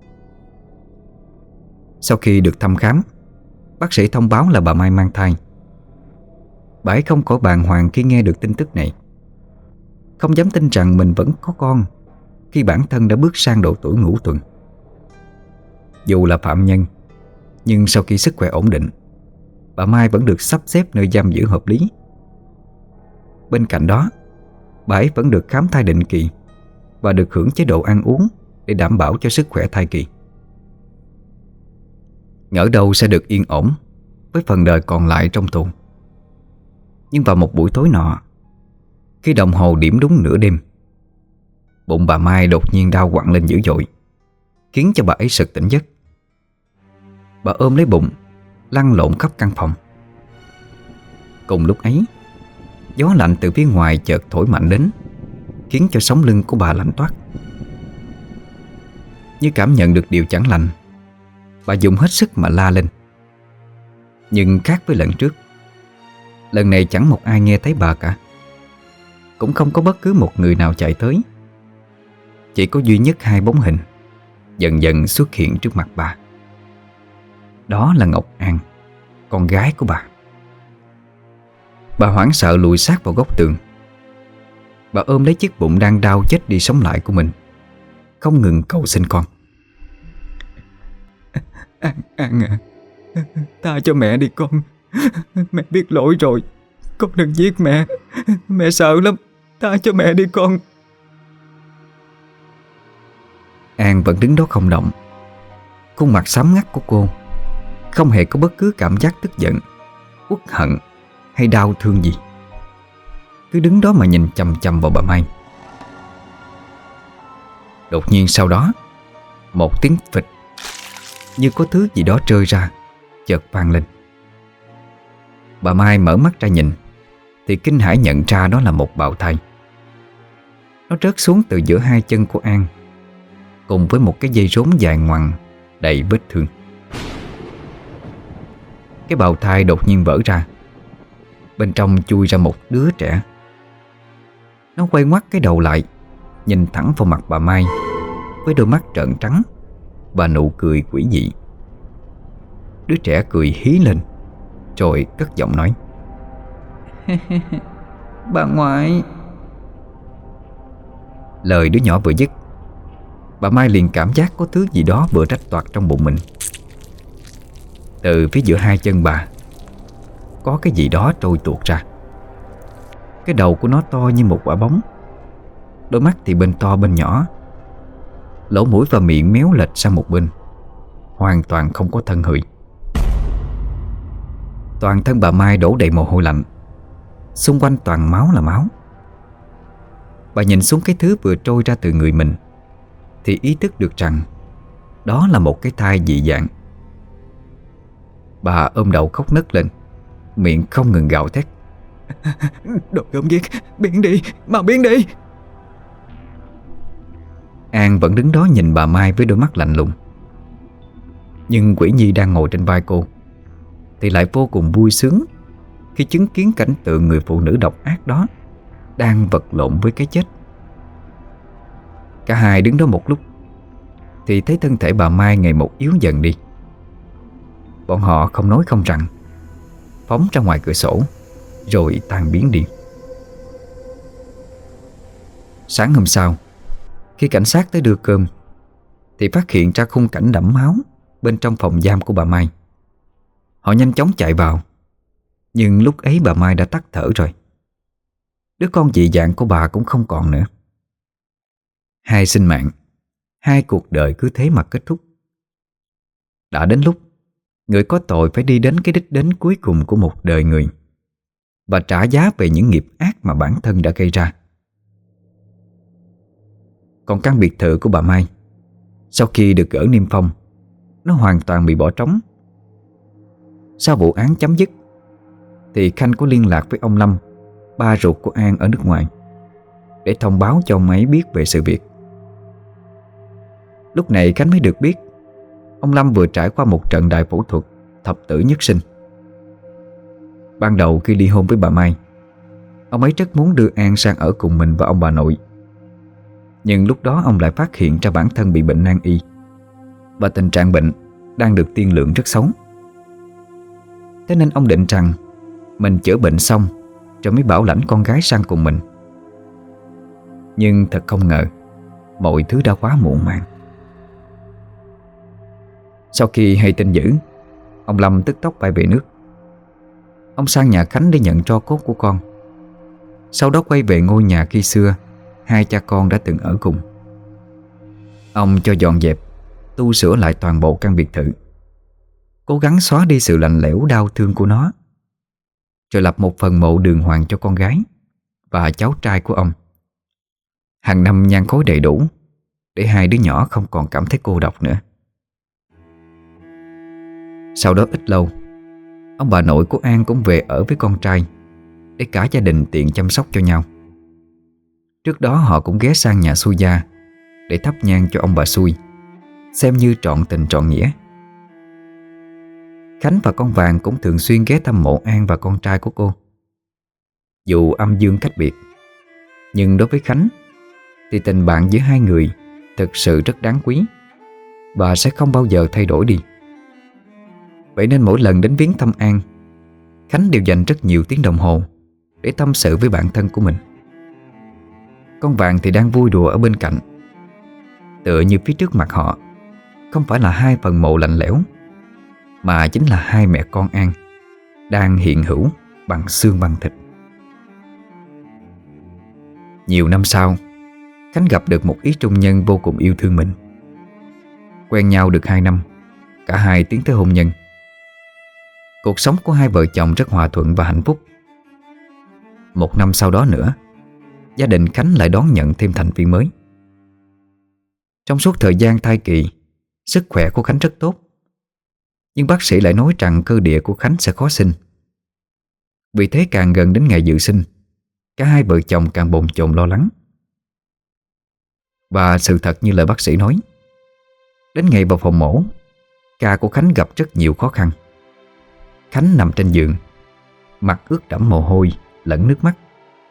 [SPEAKER 1] Sau khi được thăm khám, bác sĩ thông báo là bà Mai mang thai. Bà ấy không khỏi bàng hoàng khi nghe được tin tức này. Không dám tin rằng mình vẫn có con khi bản thân đã bước sang độ tuổi ngũ tuần. Dù là phạm nhân, nhưng sau khi sức khỏe ổn định, bà Mai vẫn được sắp xếp nơi giam giữ hợp lý. Bên cạnh đó, bà ấy vẫn được khám thai định kỳ và được hưởng chế độ ăn uống để đảm bảo cho sức khỏe thai kỳ. Ngỡ đâu sẽ được yên ổn với phần đời còn lại trong tù. Nhưng vào một buổi tối nọ, khi đồng hồ điểm đúng nửa đêm, bụng bà Mai đột nhiên đau quặn lên dữ dội, khiến cho bà ấy sực tỉnh giấc. Bà ôm lấy bụng, lăn lộn khắp căn phòng. Cùng lúc ấy, gió lạnh từ phía ngoài chợt thổi mạnh đến, khiến cho sống lưng của bà lạnh toát. Như cảm nhận được điều chẳng lành, bà dùng hết sức mà la lên. Nhưng khác với lần trước, lần này chẳng một ai nghe thấy bà cả. Cũng không có bất cứ một người nào chạy tới. Chỉ có duy nhất hai bóng hình dần dần xuất hiện trước mặt bà. Đó là Ngọc An, con gái của bà. Bà hoảng sợ lùi sát vào góc tường. Bà ôm lấy chiếc bụng đang đau chết đi sống lại của mình, không ngừng cầu xin con.
[SPEAKER 3] An, An à, tha cho mẹ đi con. Mẹ biết lỗi rồi, con đừng giết mẹ. Mẹ sợ lắm, tha cho mẹ đi con.
[SPEAKER 1] An vẫn đứng đó không động. Khuôn mặt xám ngắt của cô không hề có bất cứ cảm giác tức giận, uất hận hay đau thương gì. Cứ đứng đó mà nhìn chằm chằm vào bà Mai. Đột nhiên sau đó, một tiếng phịch như có thứ gì đó rơi ra chợt vang lên. Bà Mai mở mắt ra nhìn thì kinh hãi nhận ra đó là một bào thai. Nó rớt xuống từ giữa hai chân của An, cùng với một cái dây rốn dài ngoằng đầy vết thương. Cái bào thai đột nhiên vỡ ra. Bên trong chui ra một đứa trẻ. Nó quay ngoắt cái đầu lại, nhìn thẳng vào mặt bà Mai với đôi mắt trợn trắng và nụ cười quỷ dị. Đứa trẻ cười hí lên rồi cất giọng nói:
[SPEAKER 3] Bà ngoại.
[SPEAKER 1] Lời đứa nhỏ vừa dứt, bà Mai liền cảm giác có thứ gì đó vừa rách toạc trong bụng mình. Từ phía giữa hai chân bà có cái gì đó trôi tuột ra. Cái đầu của nó to như một quả bóng, đôi mắt thì bên to bên nhỏ, lỗ mũi và miệng méo lệch sang một bên, hoàn toàn không có thân hửi. Toàn thân bà Mai đổ đầy mồ hôi lạnh, xung quanh toàn máu là máu. Bà nhìn xuống cái thứ vừa trôi ra từ người mình thì ý thức được rằng đó là một cái thai dị dạng. Bà ôm đầu khóc nấc lên, miệng không ngừng gào thét:
[SPEAKER 3] Đồ gớm ghiếc, biến đi, mau biến đi.
[SPEAKER 1] An vẫn đứng đó nhìn bà Mai với đôi mắt lạnh lùng. Nhưng Quỷ Nhi đang ngồi trên vai cô thì lại vô cùng vui sướng khi chứng kiến cảnh tượng người phụ nữ độc ác đó đang vật lộn với cái chết. Cả hai đứng đó một lúc thì thấy thân thể bà Mai ngày một yếu dần đi. Bọn họ không nói không rằng phóng ra ngoài cửa sổ rồi tan biến đi. Sáng hôm sau, khi cảnh sát tới đưa cơm thì phát hiện ra khung cảnh đẫm máu bên trong phòng giam của bà Mai. Họ nhanh chóng chạy vào, nhưng lúc ấy bà Mai đã tắt thở rồi. Đứa con dị dạng của bà cũng không còn nữa. Hai sinh mạng, hai cuộc đời cứ thế mà kết thúc. Đã đến lúc người có tội phải đi đến cái đích đến cuối cùng của một đời người và trả giá về những nghiệp ác mà bản thân đã gây ra. Còn căn biệt thự của bà Mai, sau khi được gỡ niêm phong, nó hoàn toàn bị bỏ trống. Sau vụ án chấm dứt thì Khanh có liên lạc với ông Lâm, ba ruột của An ở nước ngoài, để thông báo cho ông ấy biết về sự việc. Lúc này Khánh mới được biết ông Lâm vừa trải qua một trận đại phẫu thuật thập tử nhất sinh. Ban đầu khi ly hôn với bà Mai, ông ấy rất muốn đưa An sang ở cùng mình và ông bà nội. Nhưng lúc đó ông lại phát hiện ra bản thân bị bệnh nan y, và tình trạng bệnh đang được tiên lượng rất xấu. Thế nên ông định rằng mình chữa bệnh xong rồi mới bảo lãnh con gái sang cùng mình. Nhưng thật không ngờ, mọi thứ đã quá muộn màng. Sau khi hay tin dữ, ông Lâm tức tốc bay về nước. Ông sang nhà Khánh để nhận tro cốt của con, sau đó quay về ngôi nhà khi xưa hai cha con đã từng ở cùng. Ông cho dọn dẹp, tu sửa lại toàn bộ căn biệt thự, cố gắng xóa đi sự lạnh lẽo đau thương của nó, rồi lập một phần mộ đường hoàng cho con gái và cháu trai của ông. Hàng năm nhang khói đầy đủ để hai đứa nhỏ không còn cảm thấy cô độc nữa. Sau đó ít lâu, ông bà nội của An cũng về ở với con trai để cả gia đình tiện chăm sóc cho nhau. Trước đó họ cũng ghé sang nhà Xui Gia để thắp nhang cho ông bà Xui, xem như trọn tình trọn nghĩa. Khánh và con Vàng cũng thường xuyên ghé thăm mộ An và con trai của cô. Dù âm dương cách biệt, nhưng đối với Khánh thì tình bạn giữa hai người thực sự rất đáng quý và sẽ không bao giờ thay đổi đi. Vậy nên mỗi lần đến viếng thăm An, Khánh đều dành rất nhiều tiếng đồng hồ để tâm sự với bạn thân của mình. Con Vàng thì đang vui đùa ở bên cạnh, tựa như phía trước mặt họ không phải là hai phần mộ lạnh lẽo, mà chính là hai mẹ con An đang hiện hữu bằng xương bằng thịt. Nhiều năm sau, Khánh gặp được một ý trung nhân vô cùng yêu thương mình. Quen nhau được hai năm, cả hai tiến tới hôn nhân. Cuộc sống của hai vợ chồng rất hòa thuận và hạnh phúc. Một năm sau đó nữa, gia đình Khánh lại đón nhận thêm thành viên mới. Trong suốt thời gian thai kỳ, sức khỏe của Khánh rất tốt, nhưng bác sĩ lại nói rằng cơ địa của Khánh sẽ khó sinh. Vì thế càng gần đến ngày dự sinh, cả hai vợ chồng càng bồn chồn lo lắng. Và sự thật như lời bác sĩ nói, đến ngày vào phòng mổ, ca của Khánh gặp rất nhiều khó khăn. Khánh nằm trên giường, mặt ướt đẫm mồ hôi lẫn nước mắt.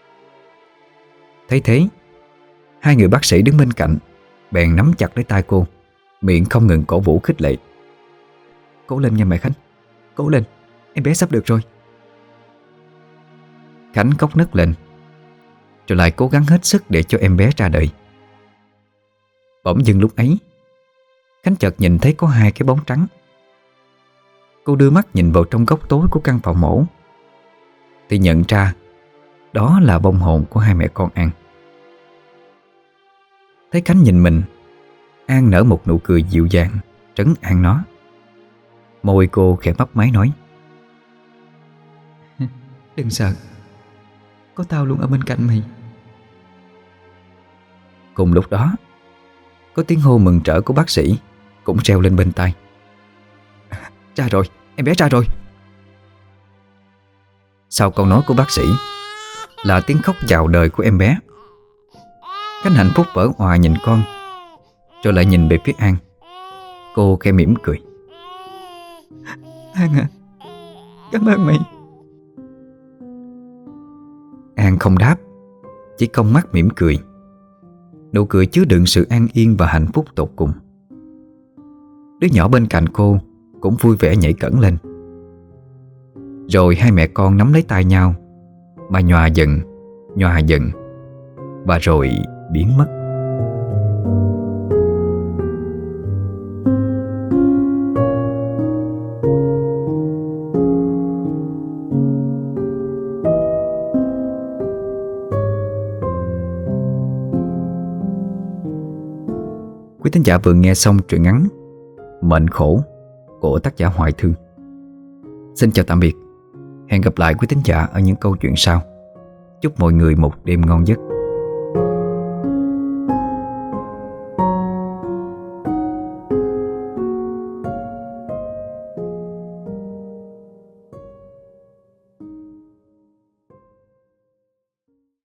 [SPEAKER 1] Thấy thế, hai người bác sĩ đứng bên cạnh bèn nắm chặt lấy tay cô, miệng không ngừng cổ vũ khích lệ. Cố lên nha mẹ Khánh, cố lên, em bé sắp được rồi. Khánh khóc nấc lên, rồi lại cố gắng hết sức để cho em bé ra đời. Bỗng dưng lúc ấy, Khánh chợt nhìn thấy có hai cái bóng trắng. Cô đưa mắt nhìn vào trong góc tối của căn phòng mổ thì nhận ra đó là vong hồn của hai mẹ con An. Thấy Khánh nhìn mình, An nở một nụ cười dịu dàng trấn an nó. Môi cô khẽ mấp máy nói:
[SPEAKER 3] Đừng sợ, có tao luôn ở bên cạnh mày.
[SPEAKER 1] Cùng lúc đó, có tiếng hô mừng rỡ của bác sĩ cũng reo lên bên tai:
[SPEAKER 3] Ra rồi, em bé ra rồi.
[SPEAKER 1] Sau câu nói của bác sĩ là tiếng khóc chào đời của em bé. Khánh hạnh phúc vỡ òa nhìn con, rồi lại nhìn về phía An. Cô khẽ mỉm cười:
[SPEAKER 3] An à, cảm ơn mày.
[SPEAKER 1] An không đáp, chỉ cong mắt mỉm cười. Nụ cười chứa đựng sự an yên và hạnh phúc tột cùng. Đứa nhỏ bên cạnh cô cũng vui vẻ nhảy cẫng lên. Rồi hai mẹ con nắm lấy tay nhau mà nhòa dần, nhòa dần, và rồi biến mất. Quý thính giả vừa nghe xong truyện ngắn Mệnh Khổ của tác giả Hoài Thương. Xin chào tạm biệt. Hẹn gặp lại quý thính giả ở những câu chuyện sau. Chúc mọi người một đêm ngon giấc.